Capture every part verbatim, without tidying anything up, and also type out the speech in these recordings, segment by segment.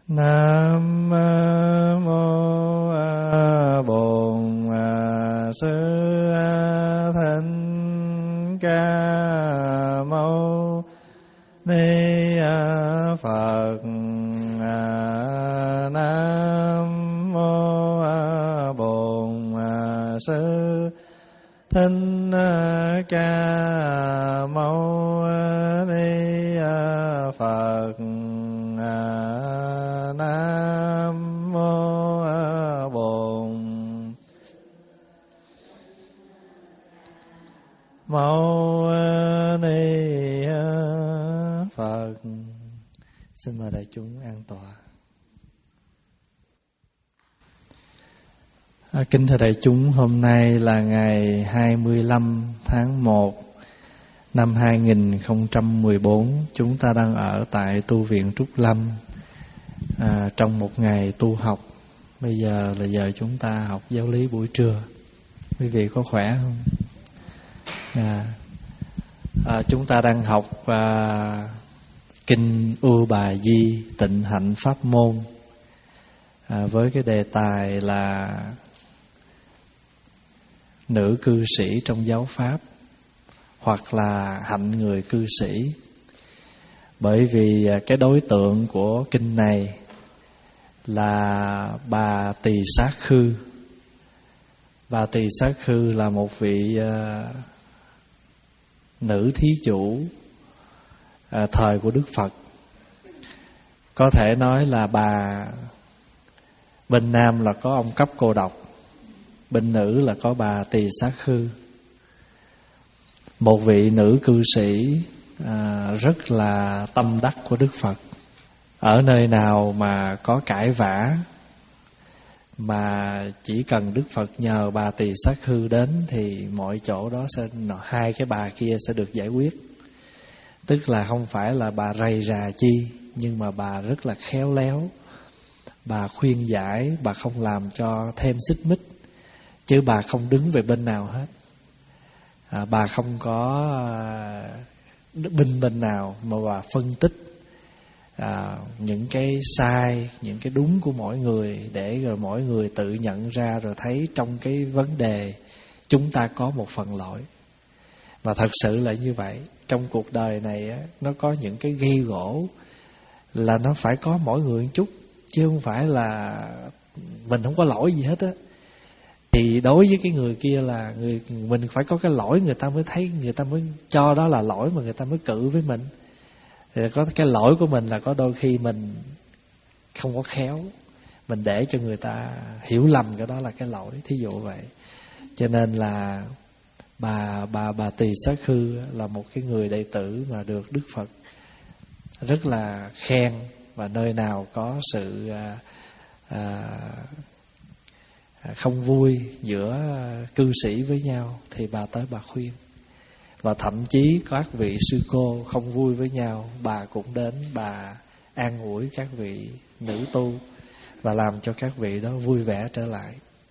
Nam mô Bổn Sư Thích Ca Mâu Ni Phật. Nam mô Bổn Sư Thích Ca Mâu Ni Phật. Nam mô Bổn Mâu Ni Phật. Xin mời đại chúng an tọa. À, kính thưa đại chúng, hôm nay là ngày hai mươi lăm tháng một năm hai nghìn không trăm mười bốn. Chúng ta đang ở tại tu viện Trúc Lâm, à, trong một ngày tu học. Bây giờ là giờ chúng ta học giáo lý buổi trưa. Quý vị có khỏe không? À, à, chúng ta đang học à, Kinh U Bà Di Tịnh Hạnh Pháp Môn, à, với cái đề tài là nữ cư sĩ trong giáo Pháp, hoặc là hạnh người cư sĩ. Bởi vì cái đối tượng của kinh này là bà Tỳ Sát Khư. Bà Tỳ Sát Khư là một vị uh, nữ thí chủ uh, thời của Đức Phật. Có thể nói là bà, bên nam là có ông Cấp Cô Độc, bên nữ là có bà Tỳ Sát Khư. Một vị nữ cư sĩ à, rất là tâm đắc của Đức Phật. Ở nơi nào mà có cãi vã, mà chỉ cần Đức Phật nhờ bà Tỳ Sát Khư đến, thì mọi chỗ đó sẽ, hai cái bà kia sẽ được giải quyết. Tức là không phải là bà rầy rà chi, nhưng mà bà rất là khéo léo. Bà khuyên giải, bà không làm cho thêm xích mích, chứ bà không đứng về bên nào hết. À, bà không có à, binh bên nào, mà bà phân tích à, những cái sai, những cái đúng của mỗi người, để rồi mỗi người tự nhận ra, rồi thấy trong cái vấn đề chúng ta có một phần lỗi. Và thật sự là như vậy. Trong cuộc đời này á, nó có những cái gây gỗ là nó phải có mỗi người một chút, chứ không phải là mình không có lỗi gì hết á. Thì đối với cái người kia là người mình phải có cái lỗi, người ta mới thấy, người ta mới cho đó là lỗi, mà người ta mới cự với mình. Thì có cái lỗi của mình là có đôi khi mình không có khéo, mình để cho người ta hiểu lầm cái đó là cái lỗi, thí dụ vậy. Cho nên là bà bà bà Tỳ Sát Khư là một cái người đệ tử mà được Đức Phật rất là khen, và nơi nào có sự à, à, không vui giữa cư sĩ với nhau thì bà tới bà khuyên. Và thậm chí các vị sư cô không vui với nhau, bà cũng đến bà an ủi các vị nữ tu và làm cho các vị đó vui vẻ trở lại.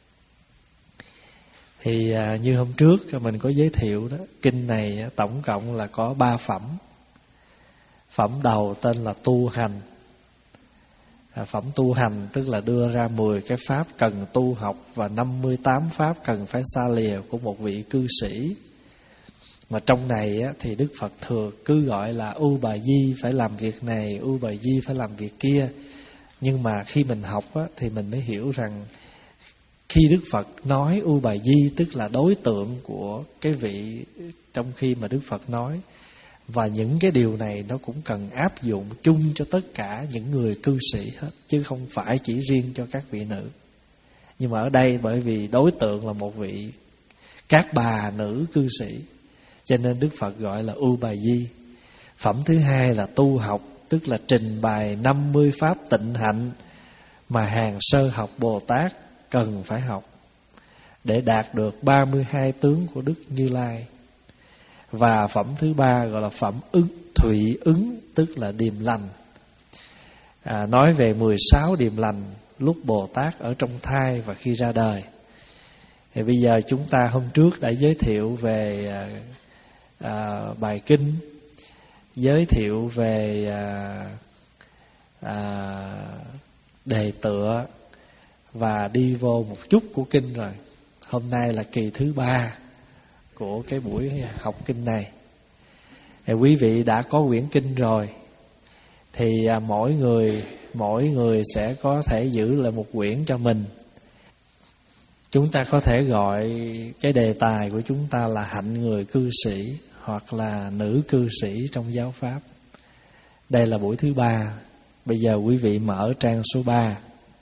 Thì à, như hôm trước mình có giới thiệu đó, kinh này tổng cộng là có ba phẩm. Phẩm đầu tên là tu hành. À, phẩm tu hành tức là đưa ra mười cái pháp cần tu học và năm mươi tám pháp cần phải xa lìa của một vị cư sĩ. Mà trong này á, thì Đức Phật thường cứ gọi là U Bà Di phải làm việc này, U Bà Di phải làm việc kia. Nhưng mà khi mình học á, thì mình mới hiểu rằng khi Đức Phật nói U Bà Di tức là đối tượng của cái vị trong khi mà Đức Phật nói. Và những cái điều này nó cũng cần áp dụng chung cho tất cả những người cư sĩ hết, chứ không phải chỉ riêng cho các vị nữ. Nhưng mà ở đây bởi vì đối tượng là một vị các bà nữ cư sĩ, cho nên Đức Phật gọi là U Bà Di. Phẩm thứ hai là tu học, tức là trình bày năm mươi pháp tịnh hạnh mà hàng sơ học Bồ Tát cần phải học để đạt được ba mươi hai tướng của Đức Như Lai. Và phẩm thứ ba gọi là phẩm ứng thụy ứng, tức là điềm lành. à, Nói về mười sáu điềm lành lúc Bồ Tát ở trong thai và khi ra đời. Thì bây giờ chúng ta hôm trước đã giới thiệu về à, à, bài kinh, giới thiệu về à, à, đề tựa và đi vô một chút của kinh rồi. Hôm nay là kỳ thứ ba của cái buổi học kinh này. Thì quý vị đã có quyển kinh rồi, thì mỗi người mỗi người sẽ có thể giữ lại một quyển cho mình. Chúng ta có thể gọi cái đề tài của chúng ta là hạnh người cư sĩ hoặc là nữ cư sĩ trong giáo pháp. Đây là buổi thứ ba. Bây giờ quý vị mở trang số ba.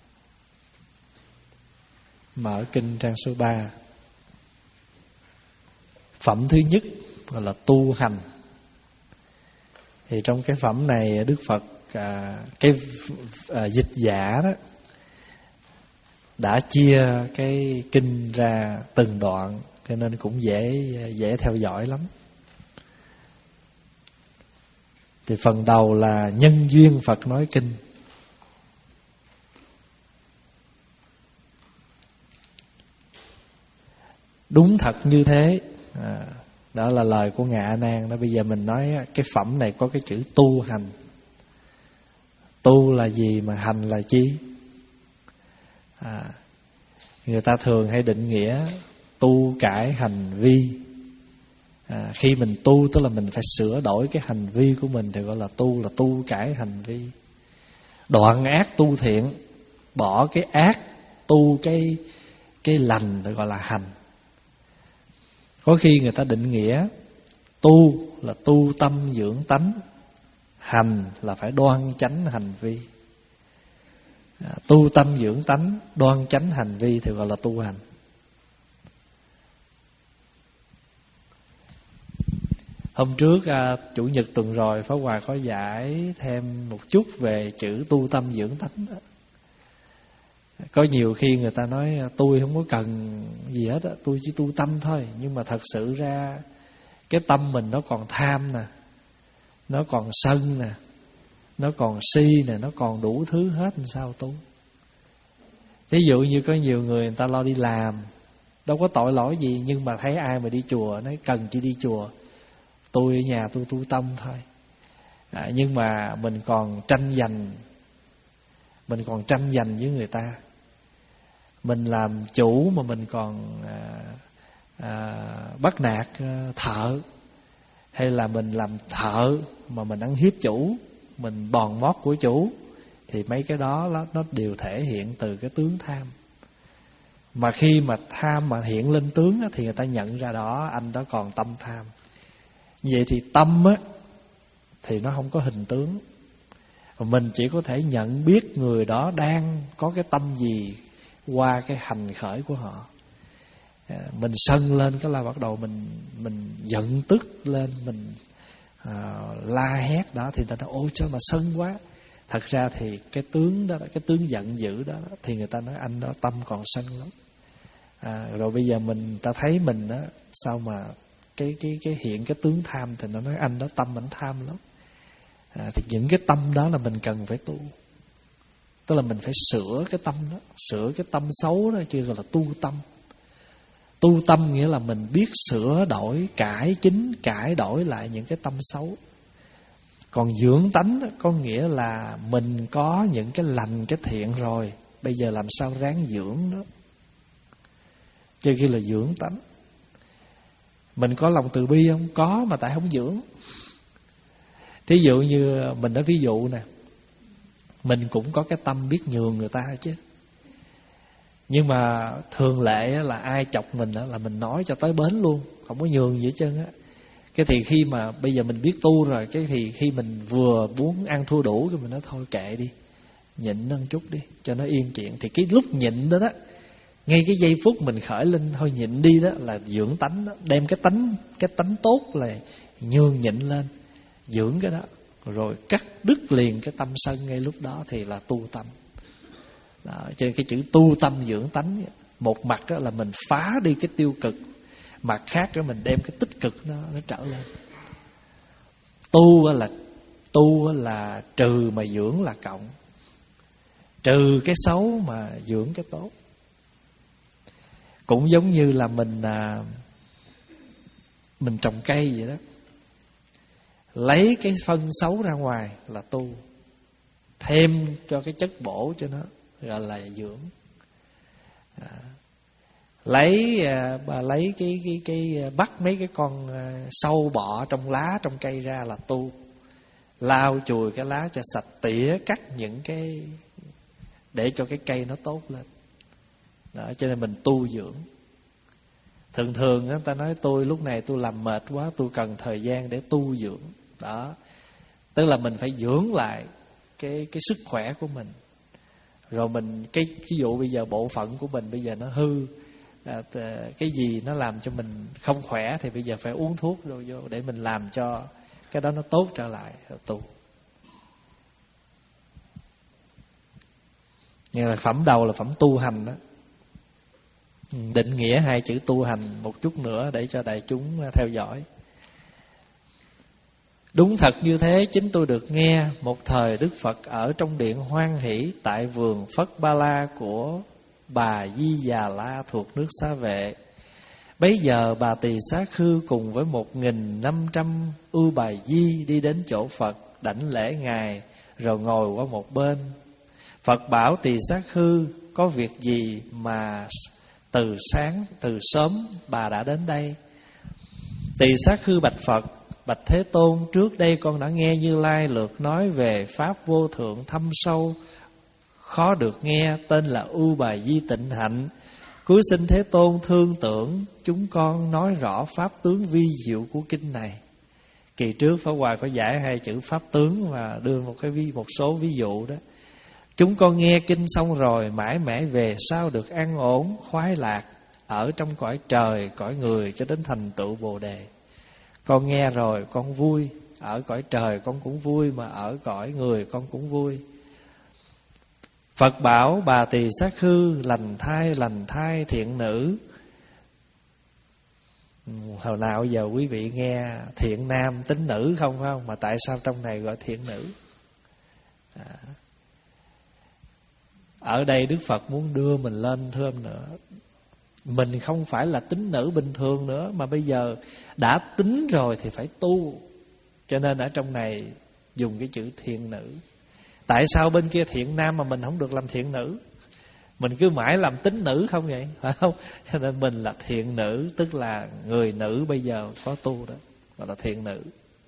Mở kinh trang số ba. Phẩm thứ nhất gọi là tu hành. Thì trong cái phẩm này Đức Phật à, cái à, dịch giả đó đã chia cái kinh ra từng đoạn, cho nên cũng dễ dễ theo dõi lắm. Thì phần đầu là nhân duyên Phật nói kinh. Đúng thật như thế. À, đó là lời của Ngài A Nan đó. Bây giờ mình nói cái phẩm này có cái chữ tu hành. Tu là gì mà hành là chi? À, người ta thường hay định nghĩa tu cải hành vi. À, khi mình tu tức là mình phải sửa đổi cái hành vi của mình thì gọi là tu, là tu cải hành vi. Đoạn ác tu thiện, bỏ cái ác tu cái cái lành thì gọi là hành. Có khi người ta định nghĩa tu là tu tâm dưỡng tánh, hành là phải đoan chánh hành vi. À, tu tâm dưỡng tánh, đoan chánh hành vi thì gọi là tu hành. Hôm trước à, Chủ nhật tuần rồi Pháp Hòa có giải thêm một chút về chữ tu tâm dưỡng tánh đó. Có nhiều khi người ta nói tôi không có cần gì hết á, tôi chỉ tu tâm thôi. Nhưng mà thật sự ra cái tâm mình nó còn tham nè, nó còn sân nè, nó còn si nè, nó còn đủ thứ hết, làm sao tu. Ví dụ như có nhiều người người ta lo đi làm, đâu có tội lỗi gì, nhưng mà thấy ai mà đi chùa, nói cần chỉ đi chùa, tôi ở nhà tôi tu tâm thôi. À, nhưng mà mình còn tranh giành, mình còn tranh giành với người ta. Mình làm chủ mà mình còn à, à, bắt nạt à, thợ, hay là mình làm thợ mà mình ăn hiếp chủ, mình bòn mót của chủ, thì mấy cái đó nó, nó đều thể hiện từ cái tướng tham. Mà khi mà tham mà hiện lên tướng á, thì người ta nhận ra đó anh đó còn tâm tham. Vậy thì tâm á thì nó không có hình tướng, mình chỉ có thể nhận biết người đó đang có cái tâm gì qua cái hành khởi của họ. À, mình sân lên cái là bắt đầu mình mình giận tức lên, mình à, la hét đó, thì người ta nói ôi sao mà sân quá. Thật ra thì cái tướng đó, cái tướng giận dữ đó, thì người ta nói anh đó tâm còn sân lắm. À, rồi bây giờ mình ta thấy mình đó sao mà cái cái cái hiện cái tướng tham, thì nó nói anh đó tâm ảnh tham lắm. À, thì những cái tâm đó là mình cần phải tu. Tức là mình phải sửa cái tâm đó, sửa cái tâm xấu đó, chứ gọi là tu tâm. Tu tâm nghĩa là mình biết sửa đổi, cải chính, cải đổi lại những cái tâm xấu. Còn dưỡng tánh đó, có nghĩa là mình có những cái lành, cái thiện rồi, bây giờ làm sao ráng dưỡng đó. Chứ kia là dưỡng tánh. Mình có lòng từ bi không? Có, mà tại không dưỡng. Thí dụ như mình nói ví dụ nè, mình cũng có cái tâm biết nhường người ta chứ. Nhưng mà thường lệ là ai chọc mình là mình nói cho tới bến luôn, không có nhường gì hết trơn á. Cái thì khi mà bây giờ mình biết tu rồi, cái thì khi mình vừa muốn ăn thua đủ, cái mình nói thôi kệ đi, nhịn nó một chút đi cho nó yên chuyện. Thì cái lúc nhịn đó đó, ngay cái giây phút mình khởi lên thôi nhịn đi đó là dưỡng tánh đó. Đem cái tánh cái tánh tốt là nhường nhịn lên, dưỡng cái đó, rồi cắt đứt liền cái tâm sân ngay lúc đó thì là tu tâm. Đó, cho nên cái chữ tu tâm dưỡng tánh, một mặt đó là mình phá đi cái tiêu cực, mặt khác đó mình đem cái tích cực nó nó trở lên. Tu là tu là trừ mà dưỡng là cộng, trừ cái xấu mà dưỡng cái tốt. Cũng giống như là mình à, mình trồng cây vậy đó, lấy cái phân xấu ra ngoài là tu, thêm cho cái chất bổ cho nó, gọi là dưỡng. À, lấy bà lấy cái cái cái bắt mấy cái con sâu bọ trong lá trong cây ra là tu. Lau chùi cái lá cho sạch, tỉa cắt những cái để cho cái cây nó tốt lên. Đó, cho nên mình tu dưỡng. Thường thường người ta nói tôi lúc này tôi làm mệt quá, tôi cần thời gian để tu dưỡng. Đó, tức là mình phải dưỡng lại cái cái sức khỏe của mình. Rồi mình cái ví dụ bây giờ bộ phận của mình bây giờ nó hư, à, cái gì nó làm cho mình không khỏe thì bây giờ phải uống thuốc rồi vô để mình làm cho cái đó nó tốt trở lại. Tu như là phẩm đầu là phẩm tu hành đó. Định nghĩa hai chữ tu hành một chút nữa để cho đại chúng theo dõi. Đúng thật như thế, chính tôi được nghe một thời Đức Phật ở trong điện hoan hỷ tại vườn Phất Ba La của bà Di Già La thuộc nước Xá Vệ. Bấy giờ bà Tỳ Xá Khư cùng với một nghìn năm trăm ưu bài di đi đến chỗ Phật đảnh lễ Ngài rồi ngồi qua một bên. Phật bảo Tỳ Xá Khư có việc gì mà từ sáng, từ sớm bà đã đến đây? Tỳ Xá Khư bạch Phật: bạch Thế Tôn, trước đây con đã nghe Như Lai lượt nói về pháp vô thượng thâm sâu, khó được nghe, tên là ưu bài di tịnh hạnh. Cuối xin Thế Tôn thương tưởng chúng con nói rõ pháp tướng vi diệu của kinh này. Kỳ trước Pháp Hòa có giải hai chữ pháp tướng và đưa một cái ví, một số ví dụ đó. Chúng con nghe kinh xong rồi mãi mãi về sau được an ổn, khoái lạc ở trong cõi trời, cõi người cho đến thành tựu Bồ Đề. Con nghe rồi con vui, ở cõi trời con cũng vui, mà ở cõi người con cũng vui. Phật bảo bà Tỳ Xá Khư: lành thai, lành thai thiện nữ. Hồi nào giờ quý vị nghe thiện nam tính nữ không phải không? Mà tại sao trong này gọi thiện nữ? À, ở đây Đức Phật muốn đưa mình lên thêm nữa. Mình không phải là tính nữ bình thường nữa, mà bây giờ đã tính rồi thì phải tu. Cho nên ở trong này dùng cái chữ thiện nữ. Tại sao bên kia thiện nam mà mình không được làm thiện nữ? Mình cứ mãi làm tính nữ không vậy? Phải không? Cho nên mình là thiện nữ, tức là người nữ bây giờ có tu đó, gọi là thiện nữ.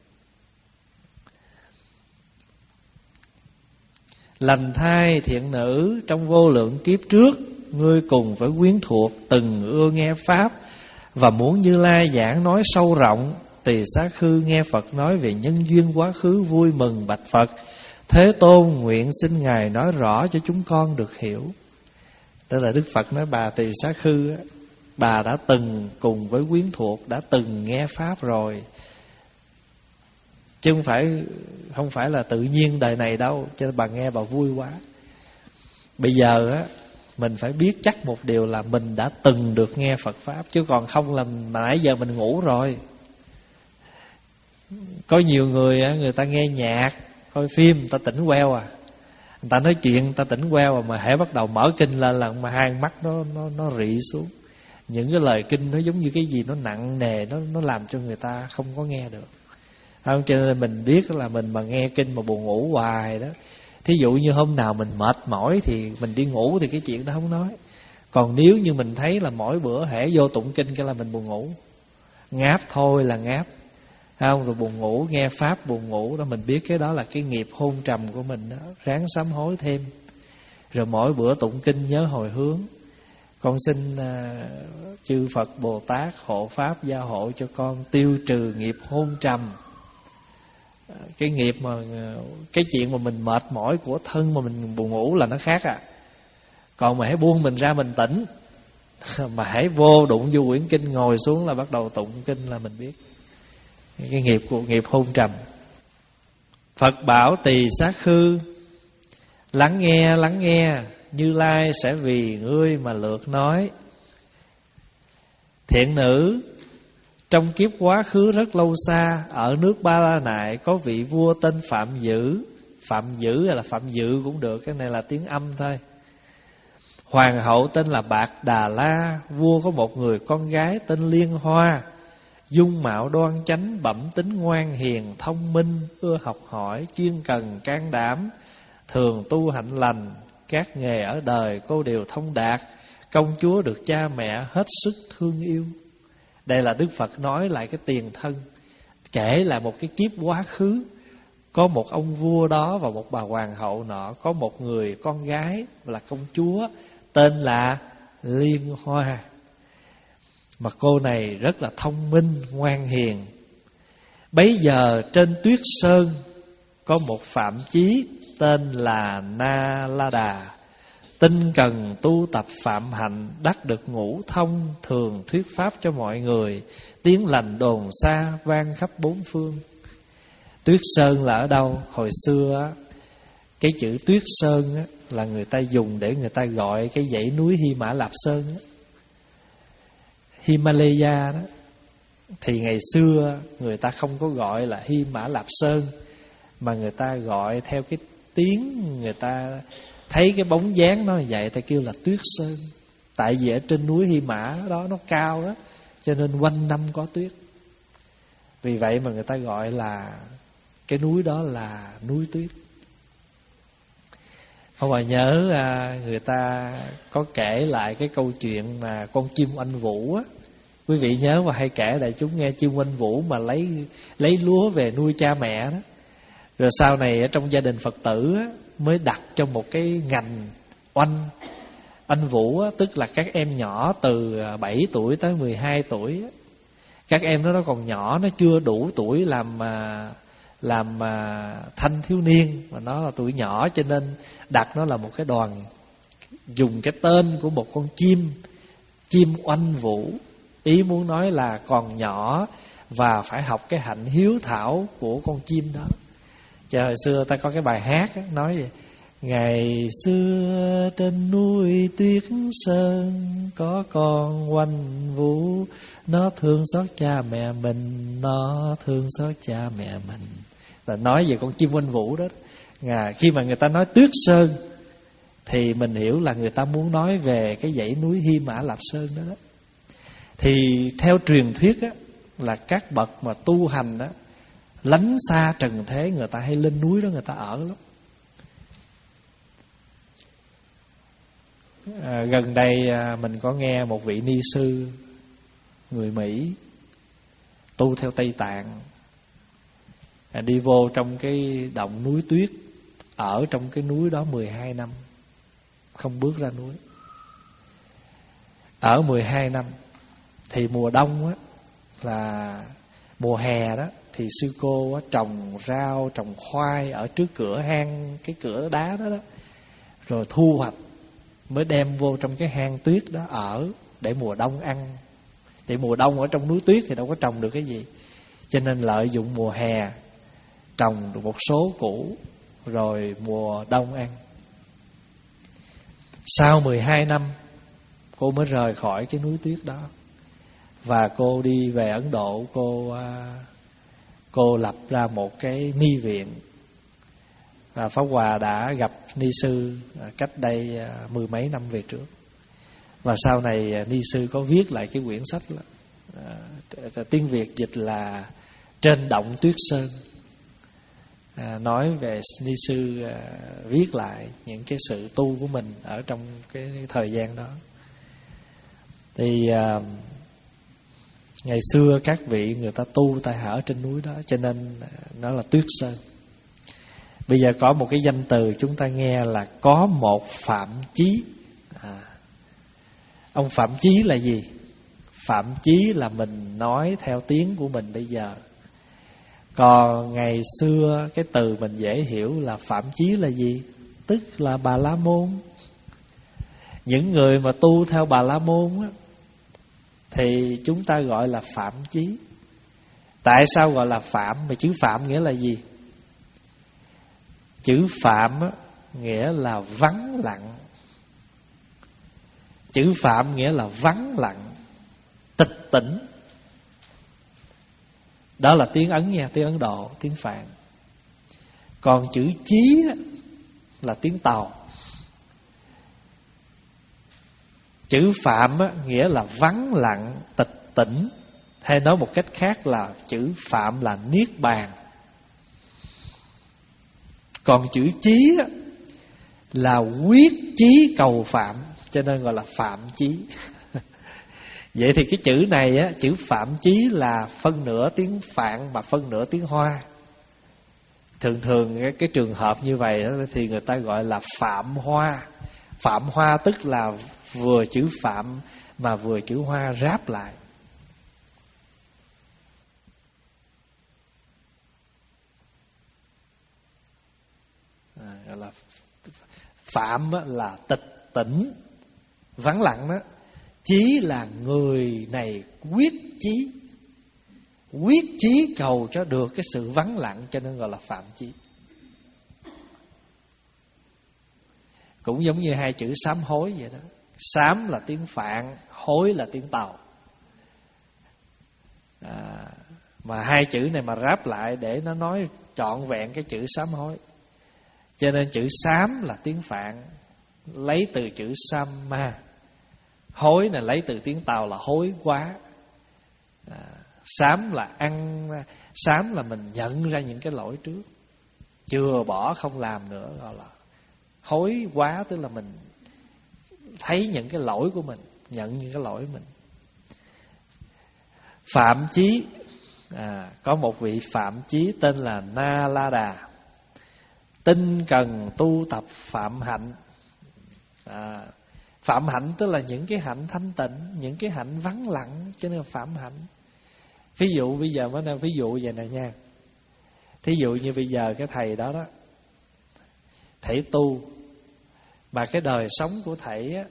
Lành thai thiện nữ, trong vô lượng kiếp trước ngươi cùng với quyến thuộc từng ưa nghe pháp và muốn Như Lai giảng nói sâu rộng. Tỳ Xá Khư nghe Phật nói về nhân duyên quá khứ vui mừng bạch Phật: Thế Tôn, nguyện xin Ngài nói rõ cho chúng con được hiểu. Tức là Đức Phật nói bà Tỳ Xá Khư, bà đã từng cùng với quyến thuộc đã từng nghe pháp rồi, chứ không phải không phải là tự nhiên đời này đâu. Cho nên bà nghe bà vui quá. Bây giờ á, mình phải biết chắc một điều là mình đã từng được nghe Phật pháp, chứ còn không là nãy giờ mình ngủ rồi. Có nhiều người á, người ta nghe nhạc, coi phim, người ta tỉnh queo à. Người ta nói chuyện, người ta tỉnh queo à. Mà hễ bắt đầu mở kinh lên là mà hai mắt nó nó nó rị xuống. Những cái lời kinh nó giống như cái gì nó nặng nề, nó nó làm cho người ta không có nghe được. Không, cho nên mình biết là mình mà nghe kinh mà buồn ngủ hoài đó. Thí dụ như hôm nào mình mệt mỏi thì mình đi ngủ thì cái chuyện đó không nói. Còn nếu như mình thấy là mỗi bữa hễ vô tụng kinh cái là mình buồn ngủ, ngáp thôi là ngáp, không, rồi buồn ngủ, nghe pháp buồn ngủ đó, mình biết cái đó là cái nghiệp hôn trầm của mình đó, ráng sám hối thêm. Rồi mỗi bữa tụng kinh nhớ hồi hướng. Con xin uh, chư Phật Bồ Tát hộ pháp gia hộ cho con tiêu trừ nghiệp hôn trầm. Cái nghiệp mà cái chuyện mà mình mệt mỏi của thân mà mình buồn ngủ là nó khác à. Còn mà hãy buông mình ra mình tỉnh, mà hãy vô đụng vô quyển kinh ngồi xuống là bắt đầu tụng kinh là mình biết cái nghiệp của nghiệp hôn trầm. Phật bảo Tỳ Xá Khư: lắng nghe, lắng nghe, Như Lai sẽ vì ngươi mà lượt nói. Thiện nữ, trong kiếp quá khứ rất lâu xa, ở nước Ba La Nại có vị vua tên Phạm Dữ. Phạm Dữ hay là Phạm Dự cũng được, cái này là tiếng âm thôi. Hoàng hậu tên là Bạc Đà La. Vua có một người con gái tên Liên Hoa, dung mạo đoan chánh, bẩm tính ngoan hiền, thông minh, ưa học hỏi, chuyên cần can đảm, thường tu hạnh lành, các nghề ở đời cô đều thông đạt, công chúa được cha mẹ hết sức thương yêu. Đây là Đức Phật nói lại cái tiền thân, kể lại một cái kiếp quá khứ. Có một ông vua đó và một bà hoàng hậu nọ, có một người con gái là công chúa tên là Liên Hoa. Mà cô này rất là thông minh, ngoan hiền. Bấy giờ trên Tuyết Sơn có một phạm chí tên là Na La Đà, tinh cần tu tập phạm hạnh, đắc được ngũ thông, thường thuyết pháp cho mọi người, tiếng lành đồn xa vang khắp bốn phương. Tuyết Sơn là ở đâu? Hồi xưa cái chữ Tuyết Sơn là người ta dùng để người ta gọi cái dãy núi Hy Mã Lạp Sơn đó, Himalaya đó. Thì ngày xưa người ta không có gọi là Hy Mã Lạp Sơn, mà người ta gọi theo cái tiếng, người ta thấy cái bóng dáng nó vậy, ta kêu là Tuyết Sơn. Tại vì ở trên núi Hy Mã đó nó cao đó, cho nên quanh năm có tuyết. Vì vậy mà người ta gọi là cái núi đó là núi tuyết. Không mà nhớ à, người ta có kể lại cái câu chuyện mà con chim oanh vũ á. Quý vị nhớ mà hay kể đại chúng nghe chim oanh vũ mà lấy lấy lúa về nuôi cha mẹ đó. Rồi sau này ở trong gia đình Phật tử á, mới đặt cho một cái ngành oanh. Oanh vũ á, tức là các em nhỏ từ bảy tuổi tới mười hai tuổi á. Các em đó nó còn nhỏ, nó chưa đủ tuổi làm làm thanh thiếu niên, mà nó là tuổi nhỏ, cho nên đặt nó là một cái đoàn, dùng cái tên của một con chim, chim oanh vũ. Ý muốn nói là còn nhỏ và phải học cái hạnh hiếu thảo của con chim đó. Chứ hồi xưa ta có cái bài hát á, nói vậy: ngày xưa trên núi Tuyết Sơn có con oanh vũ, nó thương xót cha mẹ mình, nó thương xót cha mẹ mình. Là nói về con chim oanh vũ đó. À, khi mà người ta nói Tuyết Sơn thì mình hiểu là người ta muốn nói về cái dãy núi Hy Mã Lạp Sơn đó, đó. Thì theo truyền thuyết á, là các bậc mà tu hành đó, lánh xa trần thế, người ta hay lên núi đó người ta ở lắm. À, gần đây à, mình có nghe một vị ni sư người Mỹ tu theo Tây Tạng, à, đi vô trong cái động núi tuyết, ở trong cái núi đó mười hai năm, không bước ra núi. Ở mười hai năm. Thì mùa đông á, là mùa hè đó, thì sư cô á, trồng rau, trồng khoai ở trước cửa hang, cái cửa đá đó đó. Rồi thu hoạch mới đem vô trong cái hang tuyết đó ở, để mùa đông ăn. Thì mùa đông ở trong núi tuyết thì đâu có trồng được cái gì, cho nên lợi dụng mùa hè trồng được một số củ, rồi mùa đông ăn. Sau mười hai năm cô mới rời khỏi cái núi tuyết đó, và cô đi về Ấn Độ. Cô cô lập ra một cái ni viện. và Pháp Hòa đã gặp ni sư cách đây mười mấy năm về trước, và sau này ni sư có viết lại cái quyển sách đó. À, tiếng Việt dịch là Trên Động Tuyết Sơn. À, nói về ni sư à, viết lại những cái sự tu của mình ở trong cái thời gian đó. Thì à, ngày xưa các vị người ta tu tại ở trên núi đó, cho nên nó là Tuyết Sơn. Bây giờ có một cái danh từ chúng ta nghe là có một Phạm Chí. À, ông Phạm Chí là gì? Phạm Chí là mình nói theo tiếng của mình bây giờ. Còn ngày xưa cái từ mình dễ hiểu là Phạm Chí là gì? Tức là Bà La Môn. Những người mà tu theo Bà La Môn á, thì chúng ta gọi là Phạm Chí. Tại sao gọi là Phạm? Mà chữ Phạm nghĩa là gì? Chữ Phạm á, nghĩa là vắng lặng. Chữ Phạm nghĩa là vắng lặng, tịch tỉnh. Đó là tiếng Ấn nha, tiếng Ấn Độ, tiếng Phạn. Còn chữ Chí á, là tiếng Tàu. Chữ Phạm á, nghĩa là vắng lặng, tịch tỉnh. Hay nói một cách khác là chữ Phạm là Niết Bàn. Còn chữ Chí á, là quyết chí cầu phạm, cho nên gọi là phạm chí. Vậy thì cái chữ này á, chữ phạm chí là phân nửa tiếng Phạn mà phân nửa tiếng Hoa. Thường thường cái, cái trường hợp như vậy đó, thì người ta gọi là phạm hoa. Phạm hoa tức là vừa chữ phạm mà vừa chữ hoa ráp lại. À, gọi là phạm là tịch tỉnh, vắng lặng đó. Chí là người này quyết chí, quyết chí cầu cho được cái sự vắng lặng, cho nên gọi là phạm chí. Cũng giống như hai chữ sám hối vậy đó. Sám là tiếng Phạn, hối là tiếng Tàu. à, Mà hai chữ này mà ráp lại để nó nói trọn vẹn cái chữ sám hối. Cho nên chữ sám là tiếng Phạn, lấy từ chữ samma. Hối là lấy từ tiếng Tàu là hối quá. à, Sám là ăn, sám là mình nhận ra những cái lỗi trước, chừa bỏ không làm nữa, gọi là hối quá. Tức là mình thấy những cái lỗi của mình, nhận những cái lỗi mình. Phạm chí, à, có một vị phạm chí tên là Na La Đà, tinh cần tu tập phạm hạnh. à, Phạm hạnh tức là những cái hạnh thanh tịnh, những cái hạnh vắng lặng, cho nên là phạm hạnh. Ví dụ bây giờ mới nói ví dụ vậy nè nha. Thí dụ như bây giờ cái thầy đó đó, thầy tu, mà cái đời sống của thầy á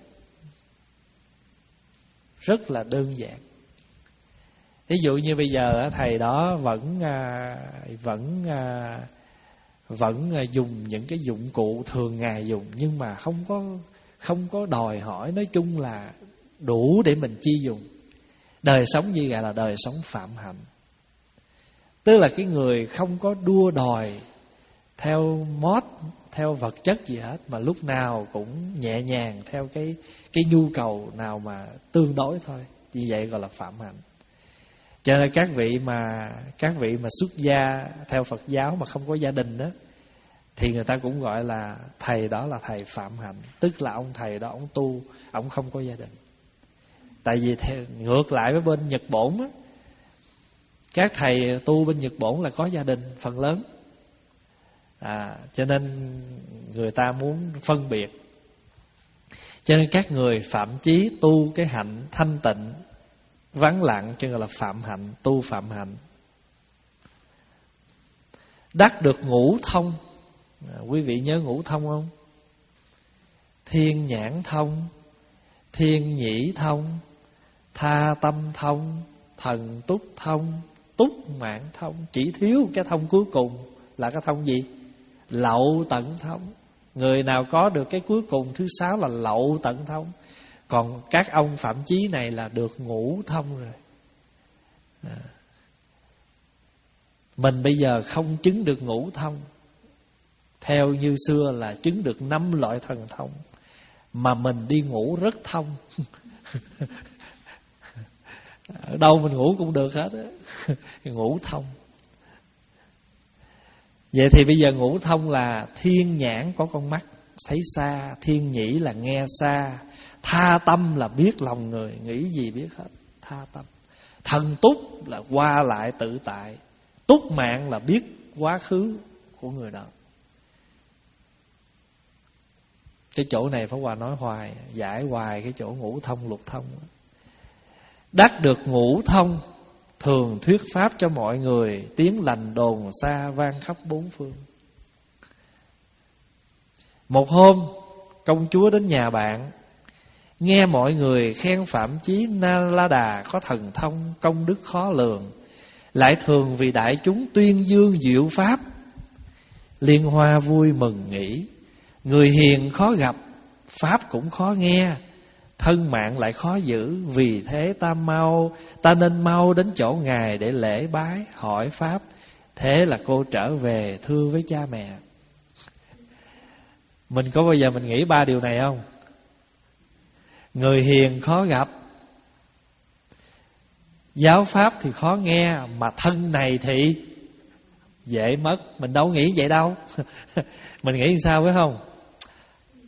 rất là đơn giản. Ví dụ như bây giờ thầy đó vẫn vẫn vẫn dùng những cái dụng cụ thường ngày dùng, nhưng mà không có không có đòi hỏi, nói chung là đủ để mình chi dùng. Đời sống như vậy là đời sống phạm hạnh. Tức là cái người không có đua đòi theo mót, theo vật chất gì hết, mà lúc nào cũng nhẹ nhàng theo cái cái nhu cầu nào mà tương đối thôi. Như vậy gọi là phạm hạnh. Cho nên các vị mà các vị mà xuất gia theo Phật giáo mà không có gia đình đó, thì người ta cũng gọi là thầy đó là thầy phạm hạnh. Tức là ông thầy đó ông tu, ông không có gia đình. Tại vì theo, ngược lại với bên Nhật Bổn á, các thầy tu bên Nhật Bổn là có gia đình phần lớn. à, Cho nên người ta muốn phân biệt. Cho nên các người phạm chí tu cái hạnh thanh tịnh, vắng lặng, cho gọi là phạm hạnh, tu phạm hạnh. Đắc được ngũ thông. à, Quý vị nhớ ngũ thông không? Thiên nhãn thông, thiên nhĩ thông, tha tâm thông, thần túc thông, túc mạng thông. Chỉ thiếu cái thông cuối cùng là cái thông gì? Lậu tận thông. Người nào có được cái cuối cùng thứ sáu là lậu tận thông. Còn các ông phạm chí này là được ngũ thông rồi. à. Mình bây giờ không chứng được ngũ thông, theo như xưa là chứng được năm loại thần thông, mà mình đi ngủ rất thông. Ở đâu mình ngủ cũng được hết á. Ngủ thông. Vậy thì bây giờ ngũ thông là thiên nhãn, có con mắt thấy xa, thiên nhĩ là nghe xa, tha tâm là biết lòng người nghĩ gì biết hết, tha tâm. Thần túc là qua lại tự tại, túc mạng là biết quá khứ của người đó. Cái chỗ này Pháp Hòa nói hoài, giải hoài cái chỗ ngũ thông lục thông. Đắc được ngũ thông, thường thuyết pháp cho mọi người, tiếng lành đồn xa vang khắp bốn phương. Một hôm, công chúa đến nhà bạn, nghe mọi người khen phạm chí Na La Đà có thần thông, công đức khó lường, lại thường vì đại chúng tuyên dương diệu pháp. Liên hoa vui mừng nghĩ, người hiền khó gặp, pháp cũng khó nghe, thân mạng lại khó giữ. Vì thế ta mau Ta nên mau đến chỗ ngài để lễ bái hỏi pháp. Thế là cô trở về thưa với cha mẹ. Mình có bao giờ mình nghĩ ba điều này không? Người hiền khó gặp, giáo pháp thì khó nghe, mà thân này thì dễ mất. Mình đâu nghĩ vậy đâu. Mình nghĩ sao phải không?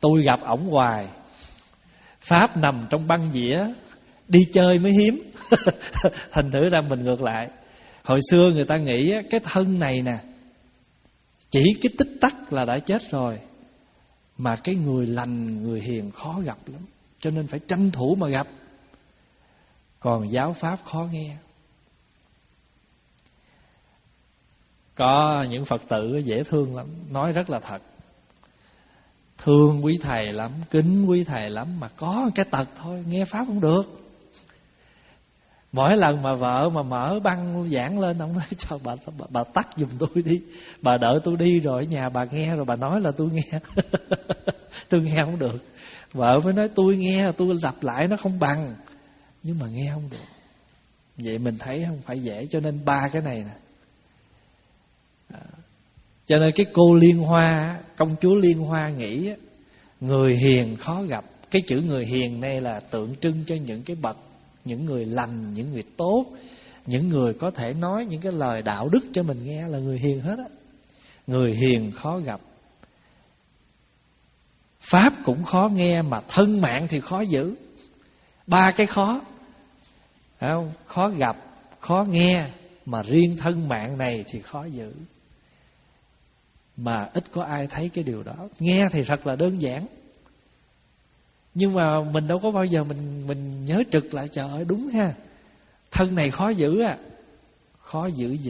tôi gặp ổng hoài. Pháp nằm trong băng dĩa, đi chơi mới hiếm. Thành thử ra mình ngược lại. Hồi xưa người ta nghĩ cái thân này nè, chỉ cái tích tắc là đã chết rồi. Mà cái người lành, người hiền khó gặp lắm, cho nên phải tranh thủ mà gặp. Còn giáo pháp khó nghe. Có những Phật tử dễ thương lắm, nói rất là thật. Thương quý thầy lắm, kính quý thầy lắm, mà có cái tật thôi, nghe pháp không được. Mỗi lần mà vợ mà mở băng giảng lên, ông nói cho bà, bà, bà tắt giùm tôi đi. Bà đợi tôi đi rồi ở nhà bà nghe rồi bà nói là tôi nghe. Tôi nghe không được. Vợ mới nói tôi nghe, tôi lặp lại nó không bằng, nhưng mà nghe không được. Vậy mình thấy không phải dễ. Cho nên ba cái này nè. À, cho nên cái cô Liên Hoa, công chúa Liên Hoa nghĩ người hiền khó gặp. Cái chữ người hiền này là tượng trưng cho những cái bậc, những người lành, những người tốt, những người có thể nói những cái lời đạo đức cho mình nghe là người hiền hết á. Người hiền khó gặp. Pháp cũng khó nghe, mà thân mạng thì khó giữ. Ba cái khó, phải không? Khó gặp, khó nghe, mà riêng thân mạng này thì khó giữ. Mà ít có ai thấy cái điều đó. Nghe thì thật là đơn giản, nhưng mà mình đâu có bao giờ mình mình nhớ trực lại. Trời ơi, đúng ha, thân này khó giữ à. Khó giữ gìn.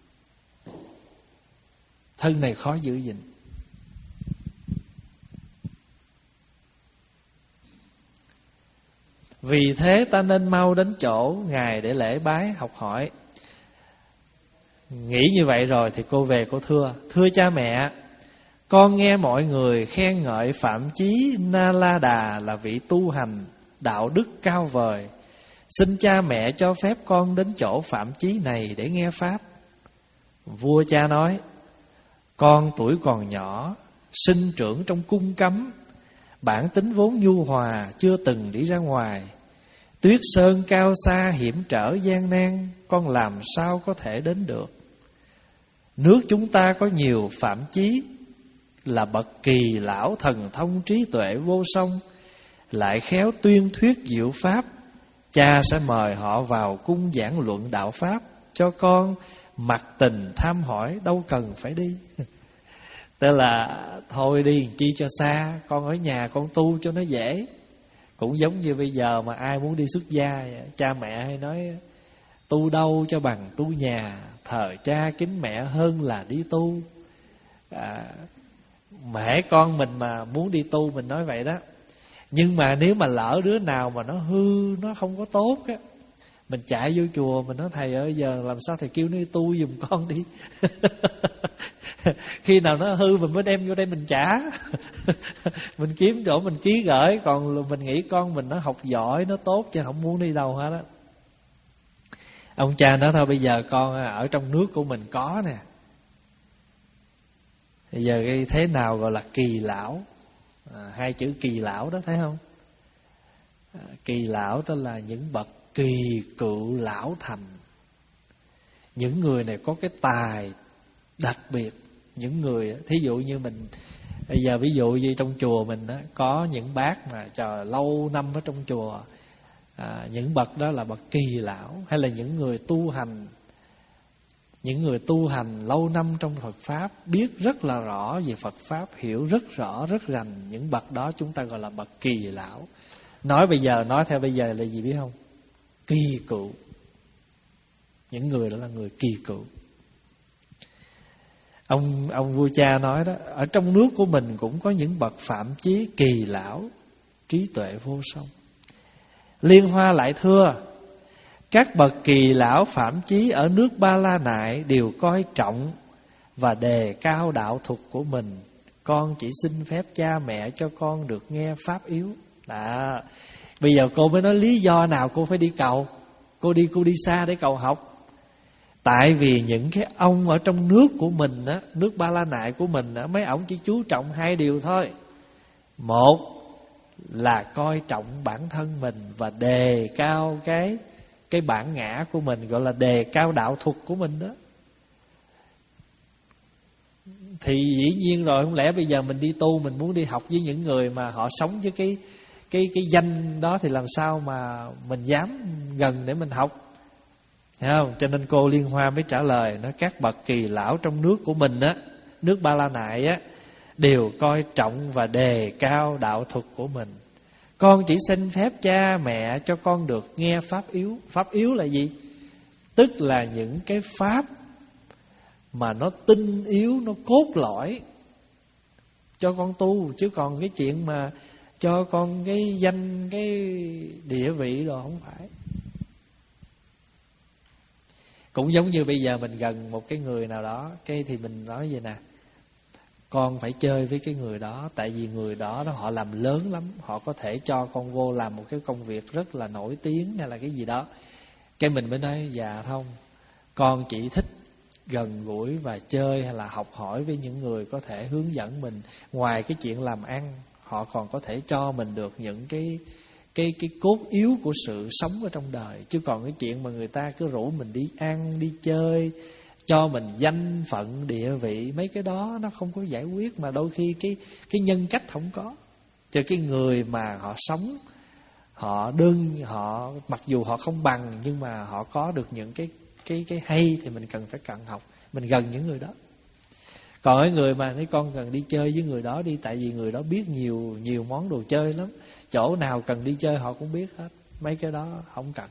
Thân này khó giữ gìn. Vì thế ta nên mau đến chỗ Ngài để lễ bái học hỏi. Nghĩ như vậy rồi thì cô về cô thưa: Thưa cha mẹ, con nghe mọi người khen ngợi Phạm Chí Na La Đà là vị tu hành đạo đức cao vời. Xin cha mẹ cho phép con đến chỗ Phạm Chí này để nghe pháp. Vua cha nói: Con tuổi còn nhỏ, sinh trưởng trong cung cấm, bản tính vốn nhu hòa, chưa từng đi ra ngoài. Tuyết sơn cao xa, hiểm trở gian nan, con làm sao có thể đến được. Nước chúng ta có nhiều Phạm Chí là bậc kỳ lão, thần thông trí tuệ vô song, lại khéo tuyên thuyết diệu pháp. Cha sẽ mời họ vào cung giảng luận đạo pháp, cho con mặc tình tham hỏi, đâu cần phải đi. Tức là thôi đi chi cho xa, con ở nhà con tu cho nó dễ. Cũng giống như bây giờ mà ai muốn đi xuất gia, cha mẹ hay nói tu đâu cho bằng tu nhà, thờ cha kính mẹ hơn là đi tu. À, mẹ con mình mà muốn đi tu mình nói vậy đó. Nhưng mà nếu mà lỡ đứa nào mà nó hư, nó không có tốt á, mình chạy vô chùa mình nói thầy ơi, giờ làm sao thầy kêu nó đi tu giùm con đi. Khi nào nó hư mình mới đem vô đây mình trả. Mình kiếm chỗ mình ký gửi. Còn mình nghĩ con mình nó học giỏi, nó tốt, chứ không muốn đi đâu hết á. Ông cha nói thôi bây giờ con ở trong nước của mình có nè. Bây giờ cái thế nào gọi là kỳ lão? À, hai chữ kỳ lão đó thấy không? À, kỳ lão tức là những bậc kỳ cựu lão thành. Những người này có cái tài đặc biệt. Những người, thí dụ như mình bây giờ ví dụ như trong chùa mình á, có những bác mà trời lâu năm ở trong chùa, à, những bậc đó là bậc kỳ lão. Hay là những người tu hành, những người tu hành lâu năm trong Phật Pháp, biết rất là rõ về Phật Pháp, hiểu rất rõ, rất rành. Những bậc đó chúng ta gọi là bậc kỳ lão. Nói bây giờ, nói theo bây giờ là gì biết không? Kỳ cựu. Những người đó là người kỳ cựu. Ông ông vua cha nói đó, ở trong nước của mình cũng có những bậc Phạm Chí kỳ lão, trí tuệ vô song. Liên Hoa lại thưa: Các bậc kỳ lão Phạm Chí ở nước Ba La Nại đều coi trọng và đề cao đạo thuật của mình. Con chỉ xin phép cha mẹ cho con được nghe pháp yếu. Đó. Bây giờ cô mới nói lý do nào cô phải đi cầu. Cô đi cô đi xa để cầu học. Tại vì những cái ông ở trong nước của mình á, nước Ba La Nại của mình á, mấy ổng chỉ chú trọng hai điều thôi. Một là coi trọng bản thân mình và đề cao cái cái bản ngã của mình, gọi là đề cao đạo thuật của mình đó. Thì dĩ nhiên rồi, không lẽ bây giờ mình đi tu, mình muốn đi học với những người mà họ sống với cái cái cái danh đó thì làm sao mà mình dám gần để mình học, thấy không? Cho nên cô Liên Hoa mới trả lời, nói các bậc kỳ lão trong nước của mình á, nước Ba La Nại á, đều coi trọng và đề cao đạo thuật của mình. Con chỉ xin phép cha mẹ cho con được nghe pháp yếu. Pháp yếu là gì? Tức là những cái pháp mà nó tinh yếu, nó cốt lõi cho con tu. Chứ còn cái chuyện mà cho con cái danh, cái địa vị rồi không phải. Cũng giống như bây giờ mình gần một cái người nào đó, cái thì mình nói vậy nè, con phải chơi với cái người đó, tại vì người đó đó họ làm lớn lắm, họ có thể cho con vô làm một cái công việc rất là nổi tiếng hay là cái gì đó. Cái mình mới nói, dạ không, con chỉ thích gần gũi và chơi hay là học hỏi với những người có thể hướng dẫn mình. Ngoài cái chuyện làm ăn, họ còn có thể cho mình được những cái cái cái cốt yếu của sự sống ở trong đời. Chứ còn cái chuyện mà người ta cứ rủ mình đi ăn, đi chơi, cho mình danh phận địa vị, mấy cái đó nó không có giải quyết. Mà đôi khi cái cái nhân cách không có. Cho cái người mà họ sống, họ đơn, họ mặc dù họ không bằng, nhưng mà họ có được những cái cái cái hay thì mình cần phải cận học, mình gần những người đó. Còn cái người mà thấy con cần đi chơi với người đó đi, tại vì người đó biết nhiều nhiều món đồ chơi lắm, chỗ nào cần đi chơi họ cũng biết hết, mấy cái đó không cần.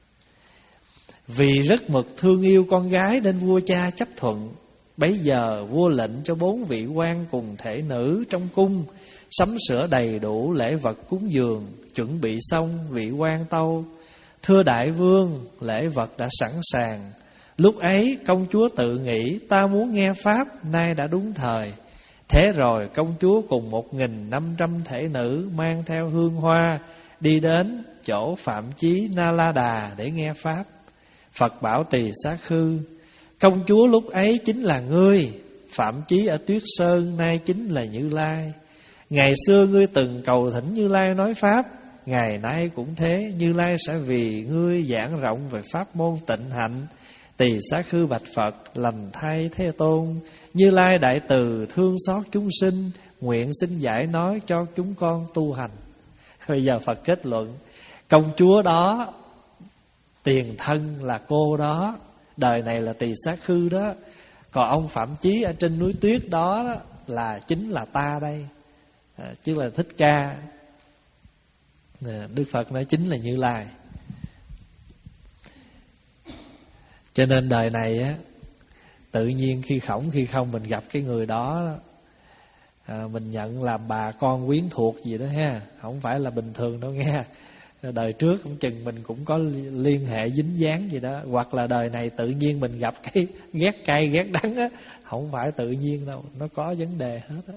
Vì rất mực thương yêu con gái nên vua cha chấp thuận. Bấy giờ vua lệnh cho bốn vị quan cùng thể nữ trong cung sắm sửa đầy đủ lễ vật cúng dường. Chuẩn bị xong, vị quan tâu: thưa đại vương, lễ vật đã sẵn sàng. Lúc ấy công chúa tự nghĩ, ta muốn nghe pháp, nay đã đúng thời. Thế rồi công chúa cùng một nghìn năm trăm thể nữ mang theo hương hoa đi đến chỗ Phạm Chí Na La Đà để nghe pháp. Phật bảo Tỳ Xá Khư: công chúa lúc ấy chính là ngươi. Phạm Chí ở Tuyết Sơn nay chính là Như Lai. Ngày xưa ngươi từng cầu thỉnh Như Lai nói pháp, ngày nay cũng thế, Như Lai sẽ vì ngươi giảng rộng về pháp môn tịnh hạnh. Tỳ Xá Khư bạch Phật: lành thay Thế Tôn, Như Lai đại từ thương xót chúng sinh, nguyện xin giải nói cho chúng con tu hành. Bây giờ Phật kết luận, công chúa đó, tiền thân là cô đó, đời này là Tỳ Xá Khư đó. Còn ông Phạm Chí ở trên núi Tuyết đó, đó là chính là ta đây, à, chứ là Thích Ca. à, Đức Phật nói chính là Như Lai. Cho nên đời này á, tự nhiên khi khổng khi không mình gặp cái người đó, à, mình nhận làm bà con quyến thuộc gì đó ha, không phải là bình thường đâu nghe. Đời trước cũng chừng mình cũng có liên hệ dính dáng gì đó. Hoặc là đời này tự nhiên mình gặp cái ghét cay ghét đắng á, không phải tự nhiên đâu, nó có vấn đề hết á.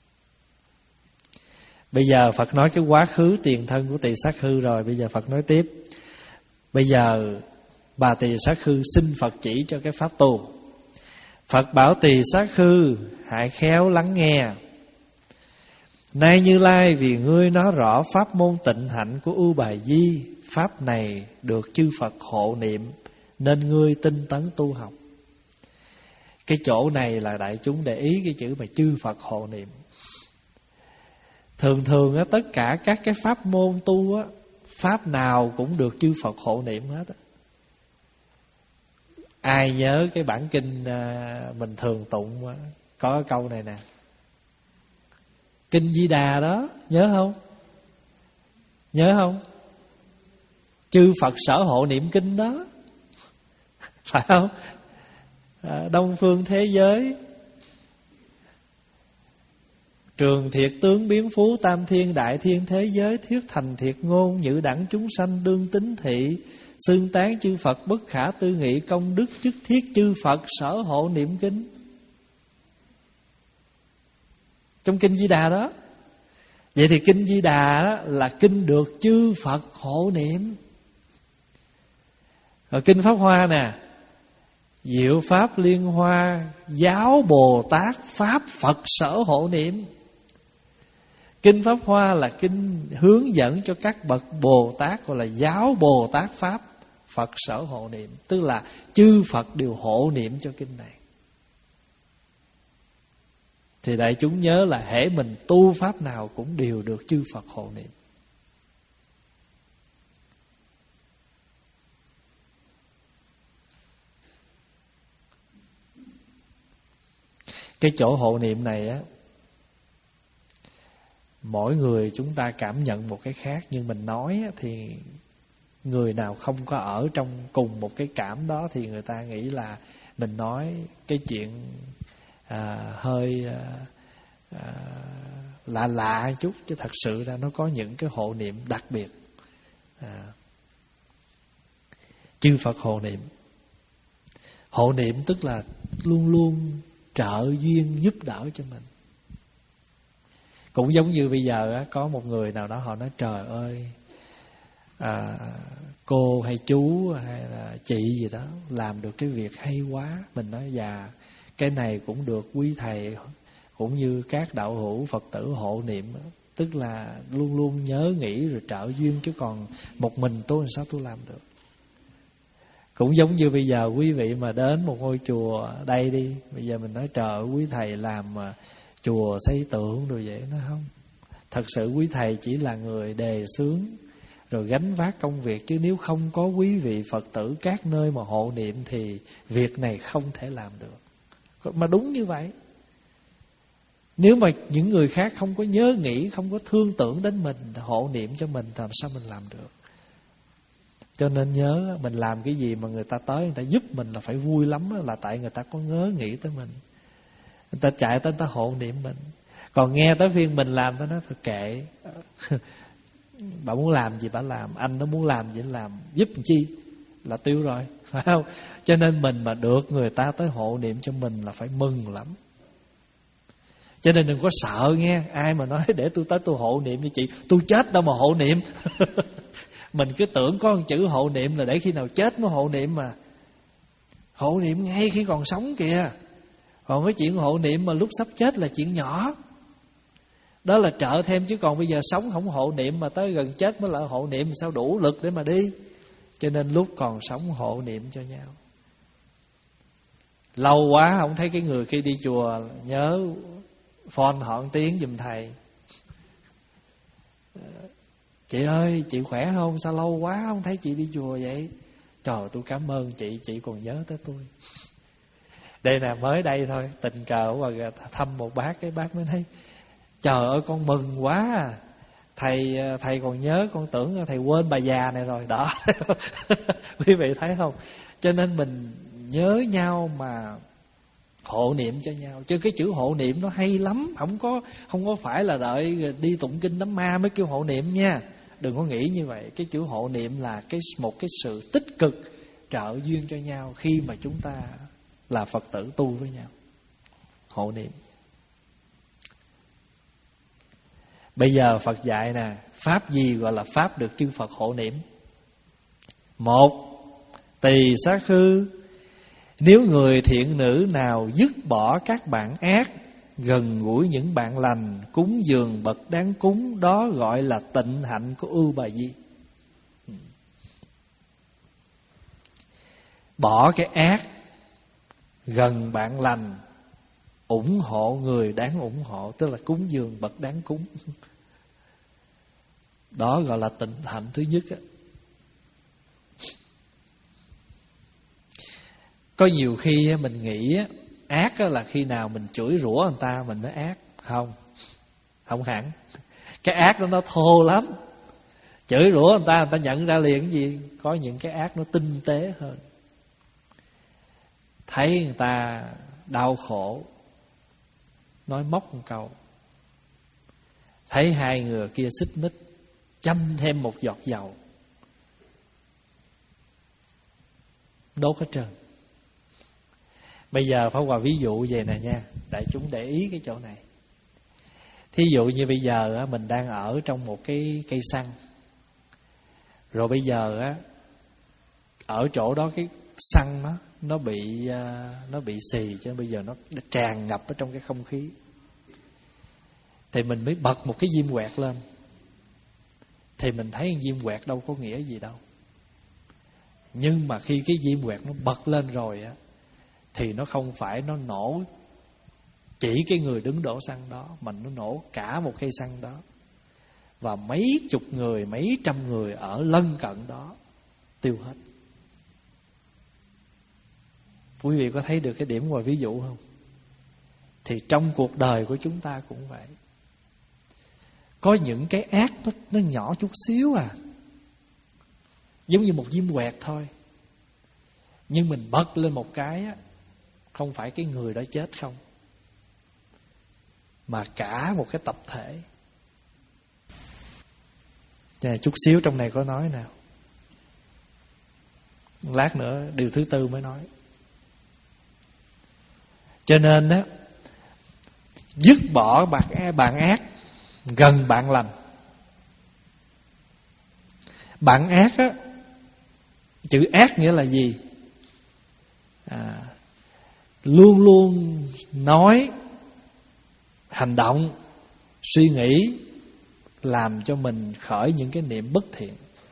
Bây giờ Phật nói cái quá khứ tiền thân của Tỳ Xá Khư rồi. Bây giờ Phật nói tiếp. Bây giờ bà Tỳ Xá Khư xin Phật chỉ cho cái pháp tu. Phật bảo Tỳ Xá Khư: hãy khéo lắng nghe. Nay Như Lai vì ngươi nói rõ pháp môn tịnh hạnh của Ưu Bài Di, pháp này được chư Phật hộ niệm, nên ngươi tinh tấn tu học. Cái chỗ này là đại chúng để ý cái chữ mà chư Phật hộ niệm. Thường thường á, tất cả các cái pháp môn tu á, pháp nào cũng được chư Phật hộ niệm hết á. Ai nhớ cái bản kinh à, mình thường tụng á, có cái câu này nè: Kinh Di Đà đó, nhớ không? Nhớ không? Chư Phật sở hộ niệm kinh đó, phải không? À, Đông phương thế giới, trường thiệt tướng biến phú, tam thiên đại thiên thế giới, thuyết thành thiệt ngôn, nhữ đẳng chúng sanh đương tín thị, xưng tán chư Phật bất khả tư nghị, công đức chức thiết chư Phật sở hộ niệm kinh. Trong Kinh Di Đà đó. Vậy thì Kinh Di Đà đó là kinh được chư Phật hộ niệm. Rồi Kinh Pháp Hoa nè: Diệu Pháp Liên Hoa, giáo Bồ Tát Pháp Phật sở hộ niệm. Kinh Pháp Hoa là kinh hướng dẫn cho các bậc Bồ Tát, gọi là giáo Bồ Tát Pháp Phật sở hộ niệm. Tức là chư Phật đều hộ niệm cho kinh này. thì đại chúng nhớ là hễ mình tu pháp nào cũng đều được chư Phật hộ niệm. Cái chỗ hộ niệm này á, mỗi người chúng ta cảm nhận một cái khác. Nhưng mình nói á, thì người nào không có ở trong cùng một cái cảm đó thì người ta nghĩ là mình nói cái chuyện à, hơi à, à, lạ lạ chút, chứ thật sự ra nó có những cái hộ niệm đặc biệt. à, Chư Phật hộ niệm. Hộ niệm tức là luôn luôn trợ duyên giúp đỡ cho mình. Cũng giống như bây giờ á, có một người nào đó họ nói trời ơi, à, cô hay chú hay là chị gì đó làm được cái việc hay quá. Mình nói dạ, cái này cũng được quý thầy cũng như các đạo hữu Phật tử hộ niệm. Tức là luôn luôn nhớ nghĩ rồi trợ duyên, chứ còn một mình tôi làm sao tôi làm được. Cũng giống như bây giờ quý vị mà đến một ngôi chùa đây đi, bây giờ mình nói trời ơi, quý thầy làm mà chùa xây tượng rồi vậy. Nó không. Thật sự quý thầy chỉ là người đề xướng rồi gánh vác công việc, chứ nếu không có quý vị Phật tử các nơi mà hộ niệm thì việc này không thể làm được. Mà đúng như vậy. Nếu mà những người khác không có nhớ nghĩ, không có thương tưởng đến mình, hộ niệm cho mình, thì làm sao mình làm được. Cho nên nhớ, mình làm cái gì mà người ta tới, người ta giúp mình là phải vui lắm. Là tại người ta có ngớ nghĩ tới mình, người ta chạy tới người ta hộ niệm mình. Còn nghe tới phiên mình làm, ta nói thôi kệ, bà muốn làm gì bà làm, anh nó muốn làm gì làm, giúp làm chi là tiêu rồi, phải không? Cho nên mình mà được người ta tới hộ niệm cho mình là phải mừng lắm. Cho nên đừng có sợ nghe. Ai mà nói để tôi tới tôi hộ niệm cho chị, tôi chết đâu mà hộ niệm. Mình cứ tưởng có một chữ hộ niệm là để khi nào chết mới hộ niệm mà. Hộ niệm ngay khi còn sống kìa. Còn cái chuyện hộ niệm mà lúc sắp chết là chuyện nhỏ. Đó là trợ thêm, chứ còn bây giờ sống không hộ niệm mà tới gần chết mới lại hộ niệm, sao đủ lực để mà đi. Cho nên lúc còn sống hộ niệm cho nhau. Lâu quá không thấy cái người khi đi chùa nhớ phone họ một tiếng giùm thầy. Chị ơi, chị khỏe không? Sao lâu quá không thấy chị đi chùa vậy? Trời, tôi cảm ơn chị, chị còn nhớ tới tôi. Đây nè, mới đây thôi, tình cờ và thăm một bác, cái bác mới thấy trời ơi con mừng quá à. Thầy thầy còn nhớ, con tưởng thầy quên bà già này rồi. Đó. Quý vị thấy không? Cho nên mình nhớ nhau mà hộ niệm cho nhau. Chứ cái chữ hộ niệm nó hay lắm. Không có không có phải là đợi đi tụng kinh đám ma mới kêu hộ niệm nha. Đừng có nghĩ như vậy. Cái chữ hộ niệm là cái một cái sự tích cực trợ duyên cho nhau khi mà chúng ta là Phật tử tu với nhau. Hộ niệm. Bây giờ Phật dạy nè, pháp gì gọi là pháp được chư Phật hộ niệm? Một, tỳ sát hư. Nếu người thiện nữ nào dứt bỏ các bạn ác, gần gũi những bạn lành, cúng dường bậc đáng cúng, đó gọi là tịnh hạnh của Ưu Bà Di. Bỏ cái ác, gần bạn lành, ủng hộ người đáng ủng hộ, tức là cúng dường bậc đáng cúng. Đó gọi là tịnh hạnh thứ nhất á. Có nhiều khi mình nghĩ ác là khi nào mình chửi rủa người ta mình mới ác. Không, không hẳn. Cái ác đó nó thô lắm. Chửi rủa người ta, người ta nhận ra liền cái gì. Có những cái ác nó tinh tế hơn. Thấy người ta đau khổ, nói móc một câu. Thấy hai người kia xích mích, châm thêm một giọt dầu, đốt hết trơn. Bây giờ Pháp Hòa ví dụ về nè nha, đại chúng để ý cái chỗ này. Thí dụ như bây giờ mình đang ở trong một cái cây xăng, rồi bây giờ á ở chỗ đó cái xăng nó nó bị nó bị xì, cho nên bây giờ nó tràn ngập ở trong cái không khí. Thì mình mới bật một cái diêm quẹt lên, thì mình thấy diêm quẹt đâu có nghĩa gì đâu. Nhưng mà khi cái diêm quẹt nó bật lên rồi á, thì nó không phải nó nổ chỉ cái người đứng đổ xăng đó mà nó nổ cả một cây xăng đó, và mấy chục người, mấy trăm người ở lân cận đó tiêu hết. Quý vị có thấy được cái điểm ngoài ví dụ không? Thì trong cuộc đời của chúng ta cũng vậy. Có những cái ác nó, nó nhỏ chút xíu à, giống như một diêm quẹt thôi, nhưng mình bật lên một cái á, không phải cái người đó chết không, mà cả một cái tập thể. Chà, chút xíu trong này có nói nào, lát nữa điều thứ tư mới nói. Cho nên á, dứt bỏ bạn, bạn ác, gần bạn lành. Bạn ác á, chữ ác nghĩa là gì? À, luôn luôn nói, hành động, suy nghĩ làm cho mình khởi những cái niệm bất thiện.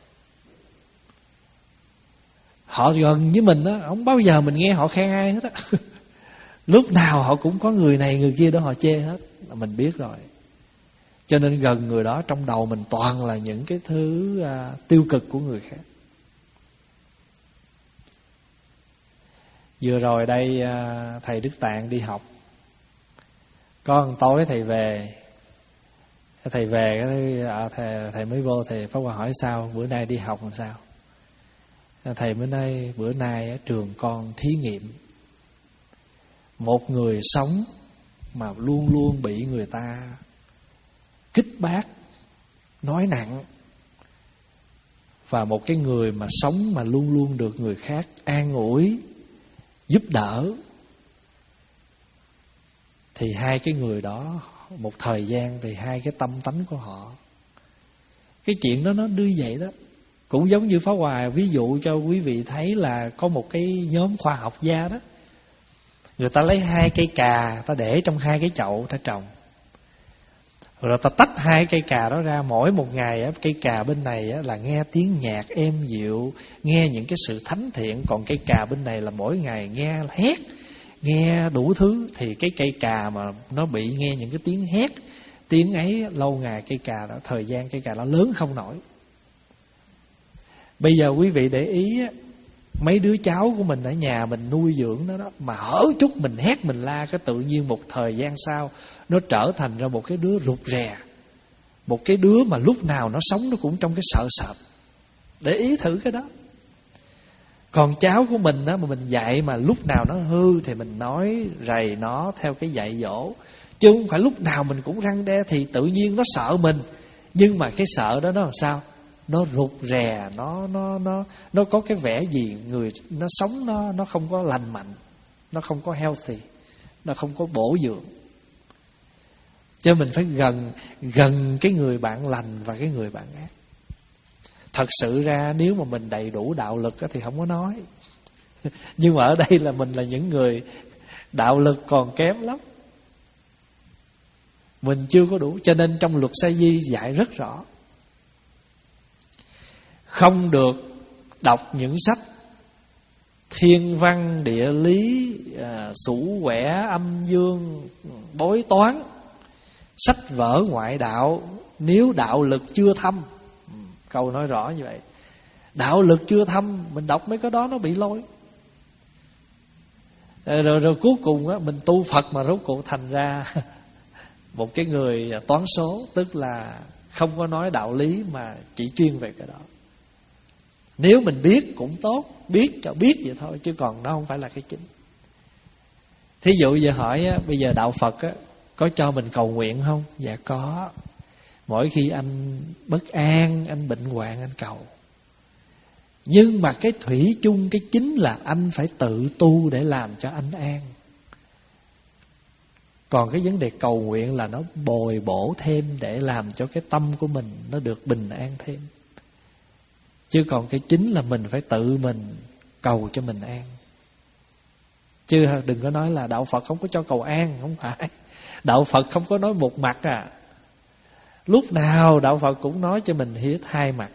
Họ gần với mình á, không bao giờ mình nghe họ khen ai hết á. Lúc nào họ cũng có người này người kia đó họ chê hết, là mình biết rồi. Cho nên gần người đó trong đầu mình toàn là những cái thứ à, tiêu cực của người khác. Vừa rồi đây à, thầy Đức Tạng đi học, có một tối thầy về, thầy về à, thầy, thầy mới vô, thầy Pháp Hòa hỏi sao bữa nay đi học làm sao. Thầy mới nói bữa nay ở trường con thí nghiệm một người sống mà luôn luôn bị người ta kích bác, nói nặng, và một cái người mà sống mà luôn luôn được người khác an ủi, giúp đỡ. Thì hai cái người đó một thời gian thì hai cái tâm tánh của họ, cái chuyện đó nó đưa vậy đó. Cũng giống như Pháp Hòa ví dụ cho quý vị thấy là có một cái nhóm khoa học gia đó, người ta lấy hai cây cà, ta để trong hai cái chậu ta trồng, rồi ta tách hai cây cà đó ra. Mỗi một ngày á, cây cà bên này á, là nghe tiếng nhạc êm dịu, nghe những cái sự thánh thiện. Còn cây cà bên này là mỗi ngày nghe hét, nghe đủ thứ. Thì cái cây cà mà nó bị nghe những cái tiếng hét, tiếng ấy lâu ngày cây cà đó, thời gian cây cà nó lớn không nổi. Bây giờ quý vị để ý á, mấy đứa cháu của mình ở nhà mình nuôi dưỡng nó đó, mà hở chút mình hét mình la, cái tự nhiên một thời gian sau nó trở thành ra một cái đứa rụt rè, một cái đứa mà lúc nào nó sống nó cũng trong cái sợ sệt. Để ý thử cái đó. Còn cháu của mình á, mà mình dạy mà lúc nào nó hư thì mình nói rầy nó theo cái dạy dỗ, chứ không phải lúc nào mình cũng răn đe. Thì tự nhiên nó sợ mình, nhưng mà cái sợ đó nó làm sao? Nó rụt rè, nó nó nó nó có cái vẻ gì người nó sống nó nó không có lành mạnh, nó không có healthy, nó không có bổ dưỡng. Cho mình phải gần gần cái người bạn lành và cái người bạn ác. Thật sự ra nếu mà mình đầy đủ đạo lực thì không có nói. Nhưng mà ở đây là mình là những người đạo lực còn kém lắm, mình chưa có đủ. Cho nên trong luật Sa Di dạy rất rõ, không được đọc những sách thiên văn, địa lý, à, sủ quẻ, âm dương, bói toán, sách vở ngoại đạo nếu đạo lực chưa thâm. Câu nói rõ như vậy. Đạo lực chưa thâm, mình đọc mấy cái đó nó bị lôi. Rồi, rồi, rồi cuối cùng á, mình tu Phật mà rốt cuộc thành ra một cái người toán số, tức là không có nói đạo lý mà chỉ chuyên về cái đó. Nếu mình biết cũng tốt, biết cho biết vậy thôi, chứ còn nó không phải là cái chính. Thí dụ giờ hỏi á, bây giờ đạo Phật á, có cho mình cầu nguyện không? Dạ có. Mỗi khi anh bất an, anh bệnh hoạn, anh cầu. Nhưng mà cái thủy chung, cái chính là anh phải tự tu để làm cho anh an. Còn cái vấn đề cầu nguyện là nó bồi bổ thêm để làm cho cái tâm của mình nó được bình an thêm. Chứ còn cái chính là mình phải tự mình cầu cho mình an. Chứ đừng có nói là đạo Phật không có cho cầu an. Không phải. Đạo Phật không có nói một mặt à. Lúc nào đạo Phật cũng nói cho mình hết hai mặt.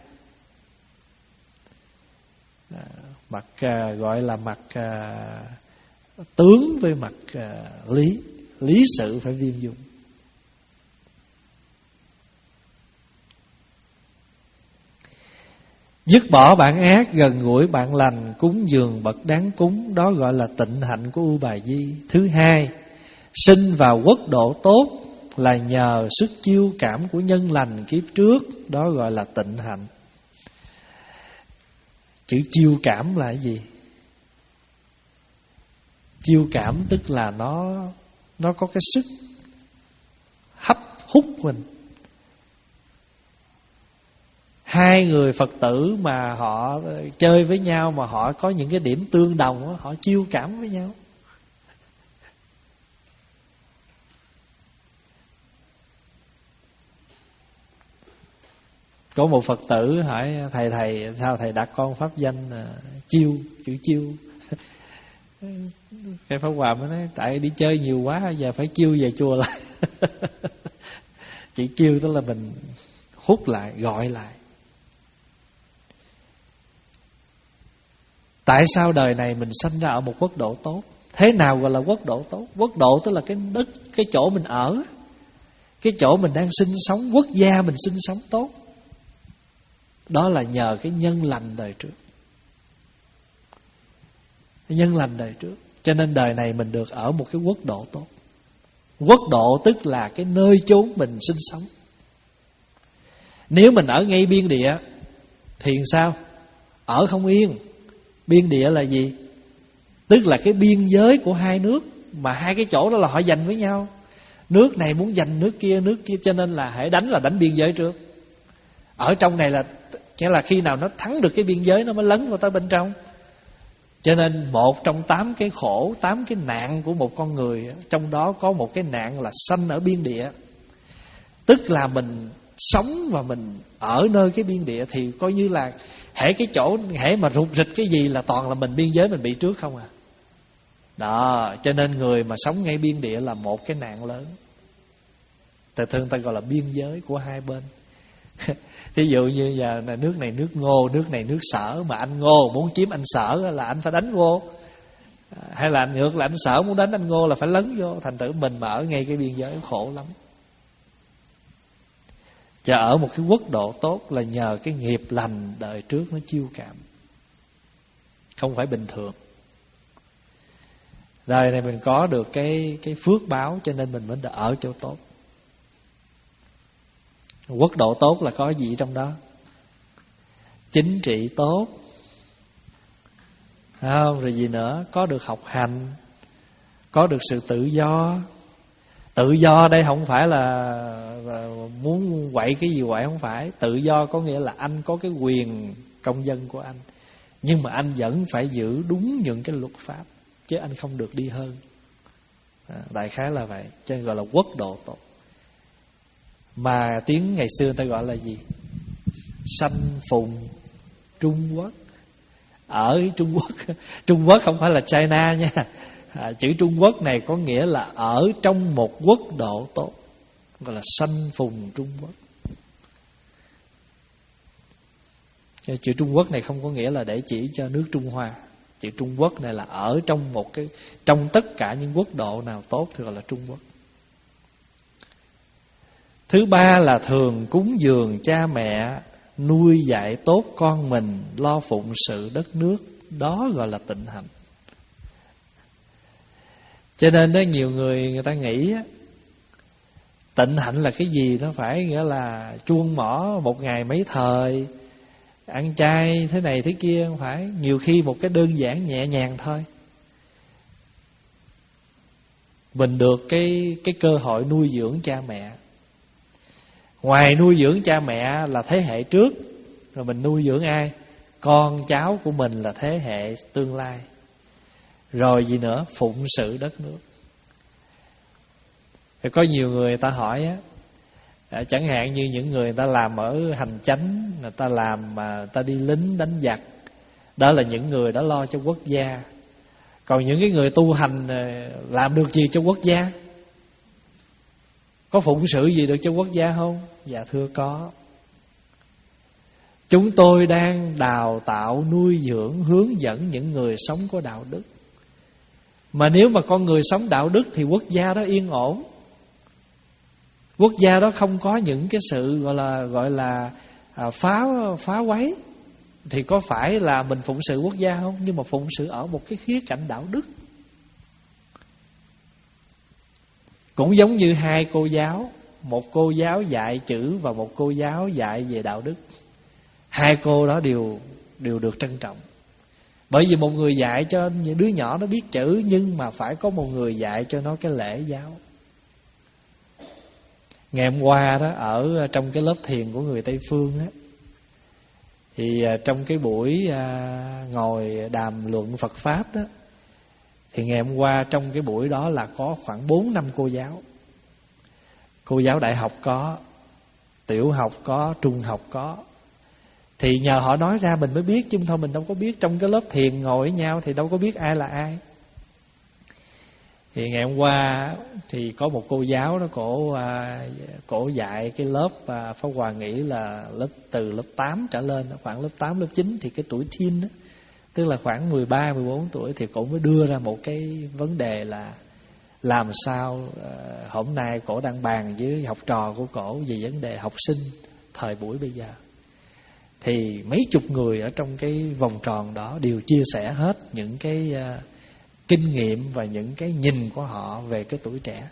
à, Mặt à, gọi là mặt à, tướng với mặt à, lý. lý sự phải viên dung. Dứt bỏ bản ác, gần gũi bạn lành, cúng dường bậc đáng cúng, đó gọi là tịnh hạnh của U Bà Di. Thứ hai, sinh vào quốc độ tốt là nhờ sức chiêu cảm của nhân lành kiếp trước, đó gọi là tịnh hạnh. Chữ chiêu cảm là cái gì? Chiêu cảm tức là nó nó có cái sức hấp hút mình. Hai người Phật tử mà họ chơi với nhau mà họ có những cái điểm tương đồng, họ chiêu cảm với nhau. Có một Phật tử hỏi thầy thầy sao thầy đặt con pháp danh là chiêu, chữ chiêu. Cái Pháp Hòa mới nói tại đi chơi nhiều quá giờ phải chiêu về chùa lại. Chữ chiêu tức là mình hút lại, gọi lại. Tại sao đời này mình sinh ra ở một quốc độ tốt? Thế nào gọi là quốc độ tốt? Quốc độ tức là cái đất, cái chỗ mình ở, cái chỗ mình đang sinh sống, quốc gia mình sinh sống tốt. Đó là nhờ cái nhân lành đời trước. Cái nhân lành đời trước. Cho nên đời này mình được ở một cái quốc độ tốt. Quốc độ tức là cái nơi chốn mình sinh sống. Nếu mình ở ngay biên địa thì sao? Ở không yên. Biên địa là gì? Tức là cái biên giới của hai nước, mà hai cái chỗ đó là họ giành với nhau. Nước này muốn giành nước kia, nước kia, cho nên là hãy đánh là đánh biên giới trước. Ở trong này là nghĩa là khi nào nó thắng được cái biên giới nó mới lấn vào tới bên trong. Cho nên một trong tám cái khổ, tám cái nạn của một con người, trong đó có một cái nạn là sanh ở biên địa. Tức là mình sống và mình ở nơi cái biên địa thì coi như là hễ cái chỗ, hễ mà rụt rịch cái gì là toàn là mình biên giới mình bị trước không à. Đó, cho nên người mà sống ngay biên địa là một cái nạn lớn. Từ thường ta gọi là biên giới của hai bên. Thí dụ như giờ là nước này nước Ngô, nước này nước Sở, mà anh Ngô muốn chiếm anh Sở là anh phải đánh Ngô. Hay là ngược là anh Sở muốn đánh anh Ngô là phải lấn vô. Thành thử mình mà ở ngay cái biên giới khổ lắm. Cho ở một cái quốc độ tốt là nhờ cái nghiệp lành đời trước nó chiêu cảm. Không phải bình thường. Đời này mình có được cái, cái phước báo cho nên mình mới được ở chỗ tốt. Quốc độ tốt là có gì trong đó? Chính trị tốt, không? Rồi gì nữa? Có được học hành, có được sự tự do. Tự do đây không phải là, là muốn quậy cái gì quậy, không phải. Tự do có nghĩa là anh có cái quyền công dân của anh, nhưng mà anh vẫn phải giữ đúng những cái luật pháp, chứ anh không được đi hơn. à, Đại khái là vậy. Cho nên gọi là quốc độ tốt. Mà tiếng ngày xưa người ta gọi là gì? Sanh phùng Trung Quốc. Ở Trung Quốc, Trung Quốc không phải là China nha. à, Chữ Trung Quốc này có nghĩa là ở trong một quốc độ tốt, gọi là sanh phùng Trung Quốc. Chữ Trung Quốc này không có nghĩa là để chỉ cho nước Trung Hoa. Chữ Trung Quốc này là ở trong một cái, trong tất cả những quốc độ nào tốt thì gọi là Trung Quốc. Thứ ba là thường cúng dường cha mẹ, nuôi dạy tốt con mình, lo phụng sự đất nước, đó gọi là tịnh hạnh. Cho nên đó nhiều người người ta nghĩ tịnh hạnh là cái gì? Nó phải nghĩa là chuông mỏ một ngày mấy thời, ăn chay thế này thế kia. Không phải. Nhiều khi một cái đơn giản nhẹ nhàng thôi, mình được cái, cái cơ hội nuôi dưỡng cha mẹ. Ngoài nuôi dưỡng cha mẹ là thế hệ trước, rồi mình nuôi dưỡng ai? Con cháu của mình là thế hệ tương lai. Rồi gì nữa? Phụng sự đất nước. Thì có nhiều người, người ta hỏi á, chẳng hạn như những người người ta làm ở hành chánh, người ta làm mà người ta đi lính đánh giặc, đó là những người đã lo cho quốc gia. Còn những cái người tu hành làm được gì cho quốc gia? Có phụng sự gì được cho quốc gia không? Dạ thưa có. Chúng tôi đang đào tạo, nuôi dưỡng, hướng dẫn những người sống có đạo đức. Mà nếu mà con người sống đạo đức thì quốc gia đó yên ổn. Quốc gia đó không có những cái sự gọi là gọi là à, phá phá quấy. Thì có phải là mình phụng sự quốc gia không? Nhưng mà phụng sự ở một cái khía cạnh đạo đức. Cũng giống như hai cô giáo, một cô giáo dạy chữ và một cô giáo dạy về đạo đức. Hai cô đó đều đều được trân trọng. Bởi vì một người dạy cho những đứa nhỏ nó biết chữ, nhưng mà phải có một người dạy cho nó cái lễ giáo. Ngày hôm qua đó, ở trong cái lớp thiền của người Tây Phương á, thì trong cái buổi ngồi đàm luận Phật Pháp đó, thì ngày hôm qua trong cái buổi đó là có khoảng bốn năm cô giáo. Cô giáo đại học có, tiểu học có, trung học có. Thì nhờ họ nói ra mình mới biết, chứ thôi mình đâu có biết. Trong cái lớp thiền ngồi với nhau thì đâu có biết ai là ai. Thì ngày hôm qua thì có một cô giáo đó, cổ cổ dạy cái lớp Pháp Hòa nghĩ là lớp từ lớp tám trở lên, khoảng lớp tám, lớp chín, thì cái tuổi teen đó, tức là khoảng mười ba, mười bốn tuổi, thì cổ mới đưa ra một cái vấn đề là làm sao hôm nay cổ đang bàn với học trò của cổ về vấn đề học sinh thời buổi bây giờ. Thì mấy chục người ở trong cái vòng tròn đó đều chia sẻ hết những cái uh, kinh nghiệm và những cái nhìn của họ về cái tuổi trẻ.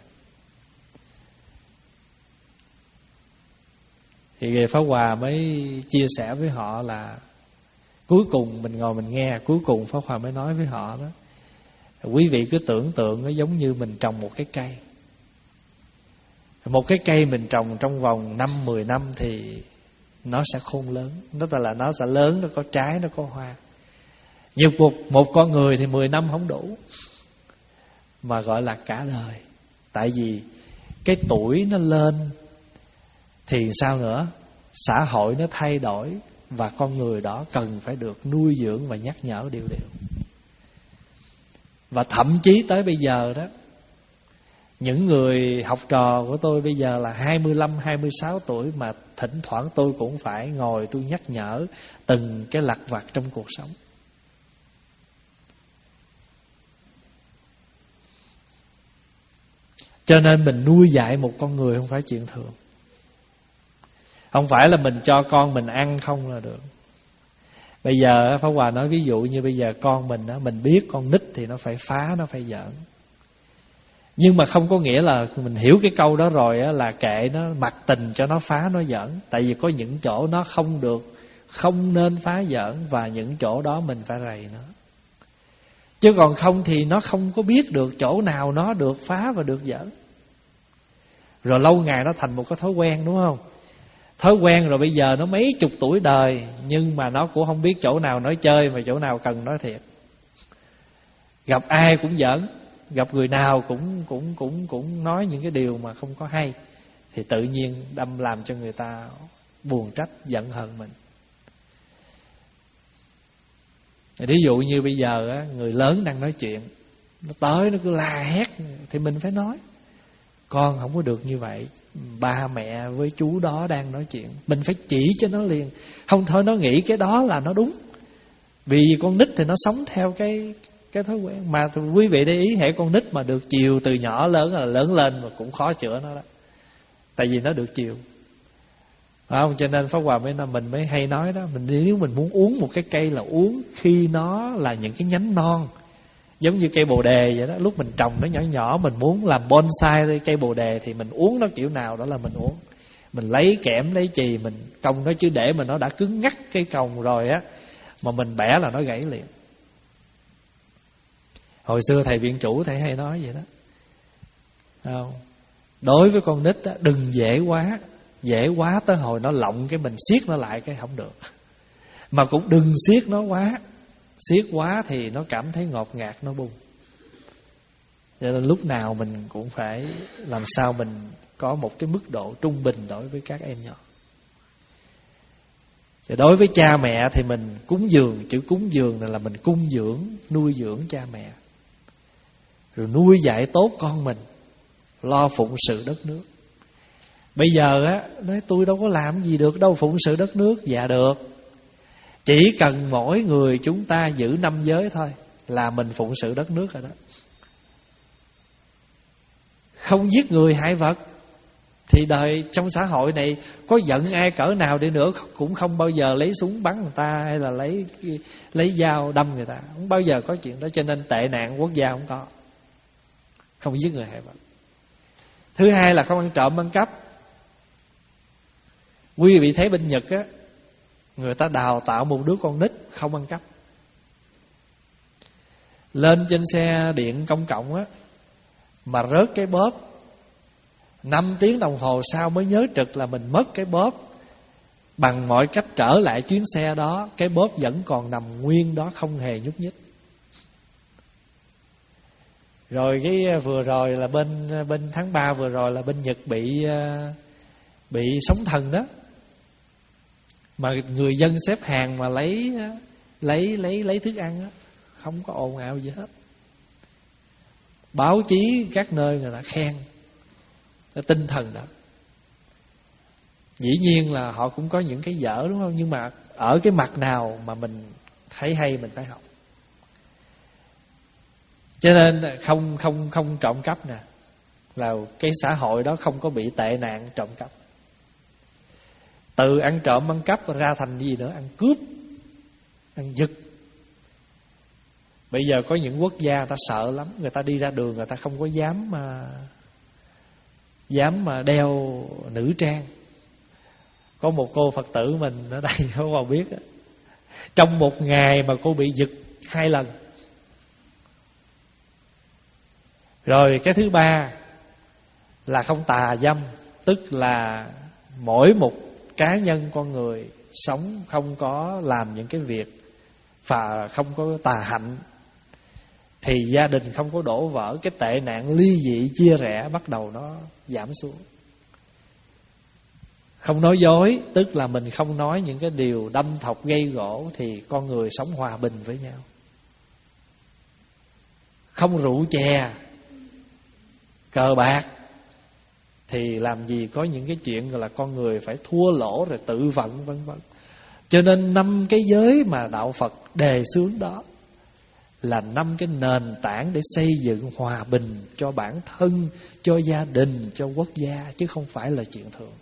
Thì Pháp Hòa mới chia sẻ với họ là cuối cùng mình ngồi mình nghe, cuối cùng Pháp Hòa mới nói với họ đó: quý vị cứ tưởng tượng nó giống như mình trồng một cái cây. Một cái cây mình trồng trong vòng năm, mười năm thì nó sẽ khôn lớn. Nó là nó sẽ lớn, nó có trái, nó có hoa. Nhưng một, một con người thì mười năm không đủ, mà gọi là cả đời. Tại vì cái tuổi nó lên thì sao nữa? Xã hội nó thay đổi, và con người đó cần phải được nuôi dưỡng và nhắc nhở đều đều. Và thậm chí tới bây giờ đó, những người học trò của tôi bây giờ là hai mươi lăm, hai mươi sáu tuổi, mà thỉnh thoảng tôi cũng phải ngồi tôi nhắc nhở từng cái lặt vặt trong cuộc sống. Cho nên mình nuôi dạy một con người không phải chuyện thường. Không phải là mình cho con mình ăn không là được. Bây giờ Pháp Hòa nói ví dụ như bây giờ con mình đó, mình biết con nít thì nó phải phá, nó phải giỡn. Nhưng mà không có nghĩa là mình hiểu cái câu đó rồi á, là kệ nó, mặc tình cho nó phá, nó giỡn. Tại vì có những chỗ nó không được, không nên phá giỡn, và những chỗ đó mình phải rầy nó. Chứ còn không thì nó không có biết được chỗ nào nó được phá và được giỡn. Rồi lâu ngày nó thành một cái thói quen, đúng không? Thói quen rồi bây giờ nó mấy chục tuổi đời, nhưng mà nó cũng không biết chỗ nào nói chơi mà chỗ nào cần nói thiệt. Gặp ai cũng giỡn, gặp người nào cũng cũng cũng cũng nói những cái điều mà không có hay, thì tự nhiên đâm làm cho người ta buồn trách, giận hờn mình. Ví dụ như bây giờ á, người lớn đang nói chuyện, nó tới nó cứ la hét, thì mình phải nói con không có được như vậy, ba mẹ với chú đó đang nói chuyện. Mình phải chỉ cho nó liền. Không thôi nó nghĩ cái đó là nó đúng. Vì con nít thì nó sống theo cái cái thói quen. Mà quý vị để ý, hệ con nít mà được chiều từ nhỏ lớn là lớn lên mà cũng khó chữa nó đó. Tại vì nó được chiều, phải không? Cho nên Pháp Hòa mới mình mới hay nói đó, mình nếu mình muốn uống một cái cây là uống khi nó là những cái nhánh non. Giống như cây bồ đề vậy đó, lúc mình trồng nó nhỏ nhỏ, mình muốn làm bonsai cây bồ đề thì mình uống nó kiểu nào đó là mình uống. Mình lấy kẽm, lấy chì, mình cong nó, chứ để mà nó đã cứng ngắc cây còng rồi á, mà mình bẻ là nó gãy liền. Hồi xưa thầy viện chủ thầy hay nói vậy đó, không? Đối với con nít á, đừng dễ quá. Dễ quá tới hồi nó lộng cái mình siết nó lại cái không được. Mà cũng đừng siết nó quá. Siết quá thì nó cảm thấy ngọt ngạt, nó bung. Cho nên lúc nào mình cũng phải làm sao mình có một cái mức độ trung bình đối với các em nhỏ. Chứ đối với cha mẹ thì mình cúng dường. Chữ cúng dường này là mình cung dưỡng, nuôi dưỡng cha mẹ, rồi nuôi dạy tốt con mình, lo phụng sự đất nước. Bây giờ á, nói tôi đâu có làm gì được đâu phụng sự đất nước. Dạ được. Chỉ cần mỗi người chúng ta giữ năm giới thôi là mình phụng sự đất nước rồi đó. không giết người hại vật, thì đời trong xã hội này có giận ai cỡ nào đi nữa cũng không bao giờ lấy súng bắn người ta, hay là lấy lấy dao đâm người ta, không bao giờ có chuyện đó. Cho nên tệ nạn quốc gia không có, không giết người hại vật. Thứ hai là không ăn trộm ăn cắp. Quý vị thấy bên Nhật á, người ta đào tạo một đứa con nít không ăn cắp. Lên trên xe điện công cộng á, mà rớt cái bóp, năm tiếng đồng hồ sau mới nhớ trực là mình mất cái bóp. Bằng mọi cách trở lại chuyến xe đó, cái bóp vẫn còn nằm nguyên đó, không hề nhúc nhích. Rồi cái vừa rồi là bên bên tháng ba vừa rồi là bên Nhật bị bị sóng thần đó, mà người dân xếp hàng mà lấy lấy lấy lấy thức ăn đó, không có ồn ào gì hết. Báo chí các nơi người ta khen cái tinh thần đó. Dĩ nhiên là họ cũng có những cái dở, đúng không? Nhưng mà ở cái mặt nào mà mình thấy hay mình phải học. Cho nên không không không trộm cắp nè, là cái xã hội đó không có bị tệ nạn trộm cắp. Từ ăn trộm ăn cắp ra thành gì nữa? Ăn cướp, ăn giật. Bây giờ có những quốc gia người ta sợ lắm, người ta đi ra đường người ta không có dám mà dám mà đeo nữ trang. Có một cô Phật tử mình ở đây không còn biết, trong một ngày mà cô bị giật hai lần. Rồi cái thứ ba là không tà dâm, tức là mỗi một cá nhân con người sống không có làm những cái việc và không có tà hạnh, thì gia đình không có đổ vỡ, cái tệ nạn ly dị chia rẽ bắt đầu nó giảm xuống. Không nói dối, tức là mình không nói những cái điều đâm thọc gây gổ, thì con người sống hòa bình với nhau. Không rượu chè, cờ bạc, thì làm gì có những cái chuyện gọi là con người phải thua lỗ rồi tự vận vân vân. Cho nên năm cái giới mà đạo Phật đề xướng đó là năm cái nền tảng để xây dựng hòa bình cho bản thân, cho gia đình, cho quốc gia, chứ không phải là chuyện thường.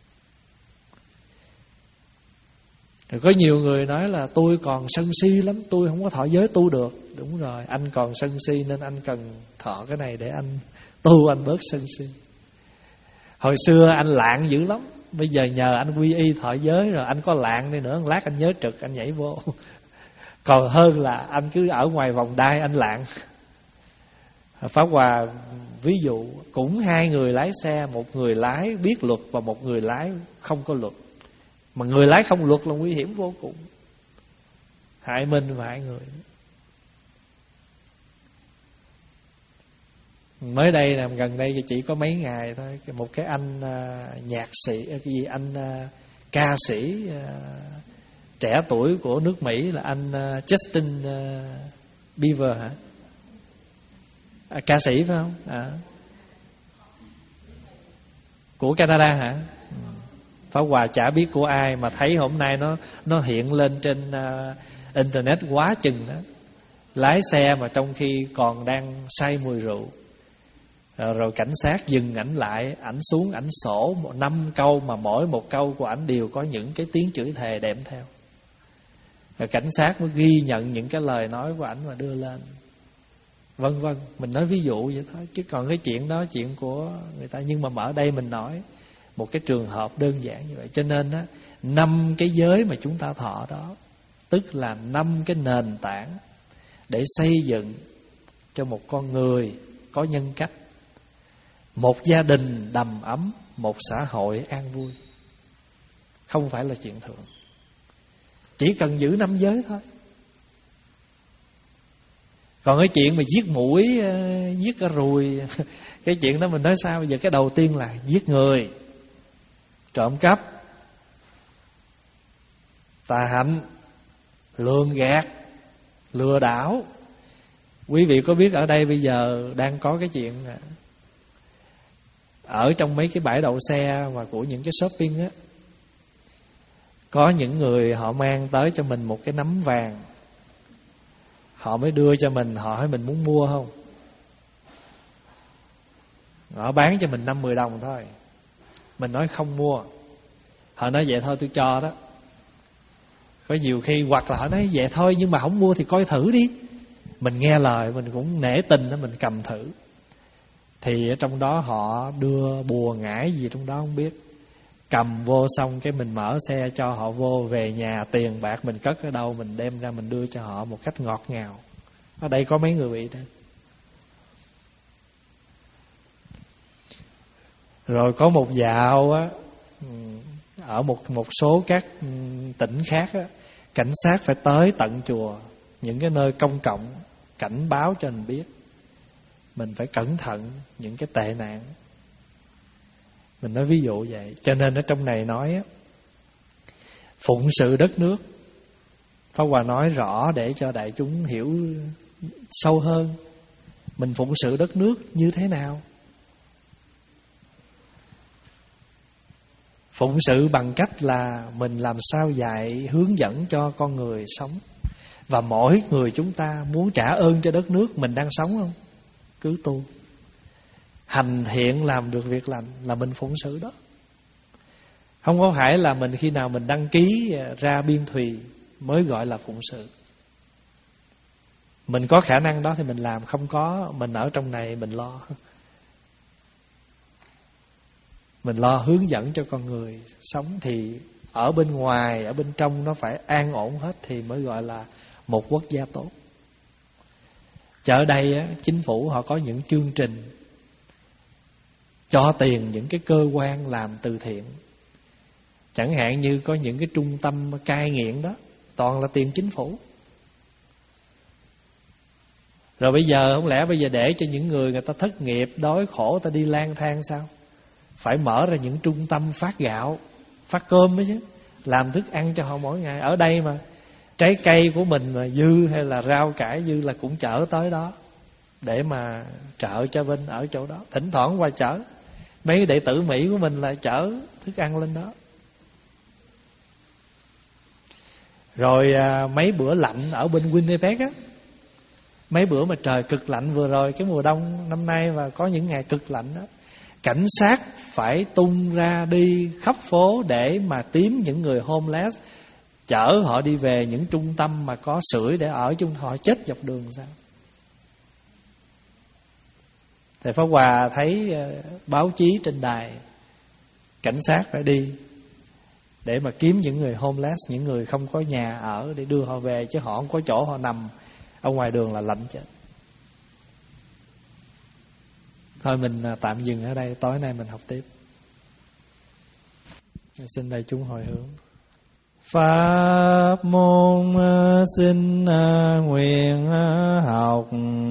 Rồi có nhiều người nói là tôi còn sân si lắm, tôi không có thọ giới tu được. Đúng rồi, anh còn sân si nên anh cần thọ cái này để anh tu, anh bớt sân si. Hồi xưa anh lạng dữ lắm, bây giờ nhờ anh quy y thọ giới rồi anh có lạng đi nữa, lát anh nhớ trực anh nhảy vô. Còn hơn là anh cứ ở ngoài vòng đai anh lạng. Pháp Hòa ví dụ cũng hai người lái xe, một người lái biết luật và một người lái không có luật. Mà người lái không luật là nguy hiểm vô cùng, hại mình và hại người. Mới đây là gần đây chỉ có mấy ngày thôi, một cái anh uh, nhạc sĩ, cái gì anh uh, ca sĩ uh, trẻ tuổi của nước Mỹ là anh uh, Justin uh, Bieber hả? À, ca sĩ phải không? À. Của Canada hả? Pháp Hòa chả biết của ai mà thấy hôm nay nó nó hiện lên trên uh, internet quá chừng đó. Lái xe mà trong khi còn đang say mùi rượu. Rồi, rồi cảnh sát dừng ảnh lại, ảnh xuống ảnh sổ một năm câu, mà mỗi một câu của ảnh đều có những cái tiếng chửi thề đệm theo. Rồi cảnh sát mới ghi nhận những cái lời nói của ảnh và đưa lên. Vân vân, mình nói ví dụ vậy thôi, chứ còn cái chuyện đó chuyện của người ta. Nhưng mà ở đây mình nói một cái trường hợp đơn giản như vậy. Cho nên á, năm cái giới mà chúng ta thọ đó, tức là năm cái nền tảng để xây dựng cho một con người có nhân cách, một gia đình đầm ấm, một xã hội an vui. Không phải là chuyện thường. Chỉ cần giữ năm giới thôi. Còn cái chuyện mà giết muỗi, giết cả ruồi, cái chuyện đó mình nói sao? Bây giờ cái đầu tiên là giết người, trộm cắp, tà hạnh, lường gạt, lừa đảo. Quý vị có biết ở đây bây giờ đang có cái chuyện ở trong mấy cái bãi đậu xe và của những cái shopping á, có những người họ mang tới cho mình một cái nắm vàng, họ mới đưa cho mình, họ hỏi mình muốn mua không. Họ bán cho mình năm mười đồng thôi, mình nói không mua. Họ nói vậy thôi tôi cho đó. Có nhiều khi hoặc là họ nói vậy thôi nhưng mà không mua thì coi thử đi. Mình nghe lời, mình cũng nể tình đó, mình cầm thử. Thì ở trong đó họ đưa bùa ngải gì trong đó không biết. Cầm vô xong cái mình mở xe cho họ vô, về nhà tiền bạc mình cất ở đâu mình đem ra mình đưa cho họ một cách ngọt ngào. Ở đây có mấy người bị đó. Rồi có một dạo á, ở một một số các tỉnh khác á, cảnh sát phải tới tận chùa, những cái nơi công cộng, cảnh báo cho mình biết mình phải cẩn thận những cái tệ nạn. Mình nói ví dụ vậy. Cho nên ở trong này nói á, phụng sự đất nước, Pháp Hòa nói rõ để cho đại chúng hiểu sâu hơn. Mình phụng sự đất nước như thế nào? Phụng sự bằng cách là mình làm sao dạy, hướng dẫn cho con người sống. Và mỗi người chúng ta muốn trả ơn cho đất nước mình đang sống không? Cứ tu hành thiện, làm được việc lành là mình phụng sự đó. Không có phải là mình khi nào mình đăng ký ra biên thùy mới gọi là phụng sự. Mình có khả năng đó thì mình làm, không có mình ở trong này mình lo. Mình lo hướng dẫn cho con người sống. Thì ở bên ngoài, ở bên trong nó phải an ổn hết thì mới gọi là một quốc gia tốt. Ở đây á, chính phủ họ có những chương trình cho tiền những cái cơ quan làm từ thiện. Chẳng hạn như có những cái trung tâm cai nghiện đó, toàn là tiền chính phủ. Rồi bây giờ không lẽ bây giờ để cho những người người ta thất nghiệp, đói khổ, ta đi lang thang sao? Phải mở ra những trung tâm phát gạo, phát cơm đó chứ, làm thức ăn cho họ mỗi ngày. Ở đây mà trái cây của mình mà dư hay là rau cải dư là cũng chở tới đó để mà trợ cho bên ở chỗ đó. Thỉnh thoảng qua chở. Mấy đệ tử Mỹ của mình là chở thức ăn lên đó. Rồi à, mấy bữa lạnh ở bên Winnipeg á, mấy bữa mà trời cực lạnh vừa rồi, cái mùa đông năm nay và có những ngày cực lạnh đó, cảnh sát phải tung ra đi khắp phố để mà tìm những người homeless, chở họ đi về những trung tâm mà có sưởi để ở, chung họ chết dọc đường sao? Thầy Pháp Hòa thấy báo chí trên đài, cảnh sát phải đi để mà kiếm những người homeless, những người không có nhà ở để đưa họ về, chứ họ không có chỗ họ nằm ở ngoài đường là lạnh chết. Thôi mình tạm dừng ở đây, tối nay mình học tiếp. Xin đại chúng hồi hướng. Pháp môn xin nguyện học,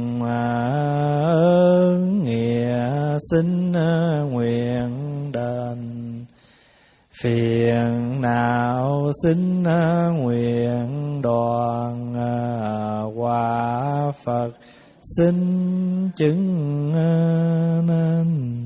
ơn nghĩa xin nguyện đền, phiền não xin nguyện đoạn, quả Phật xin chứng nên.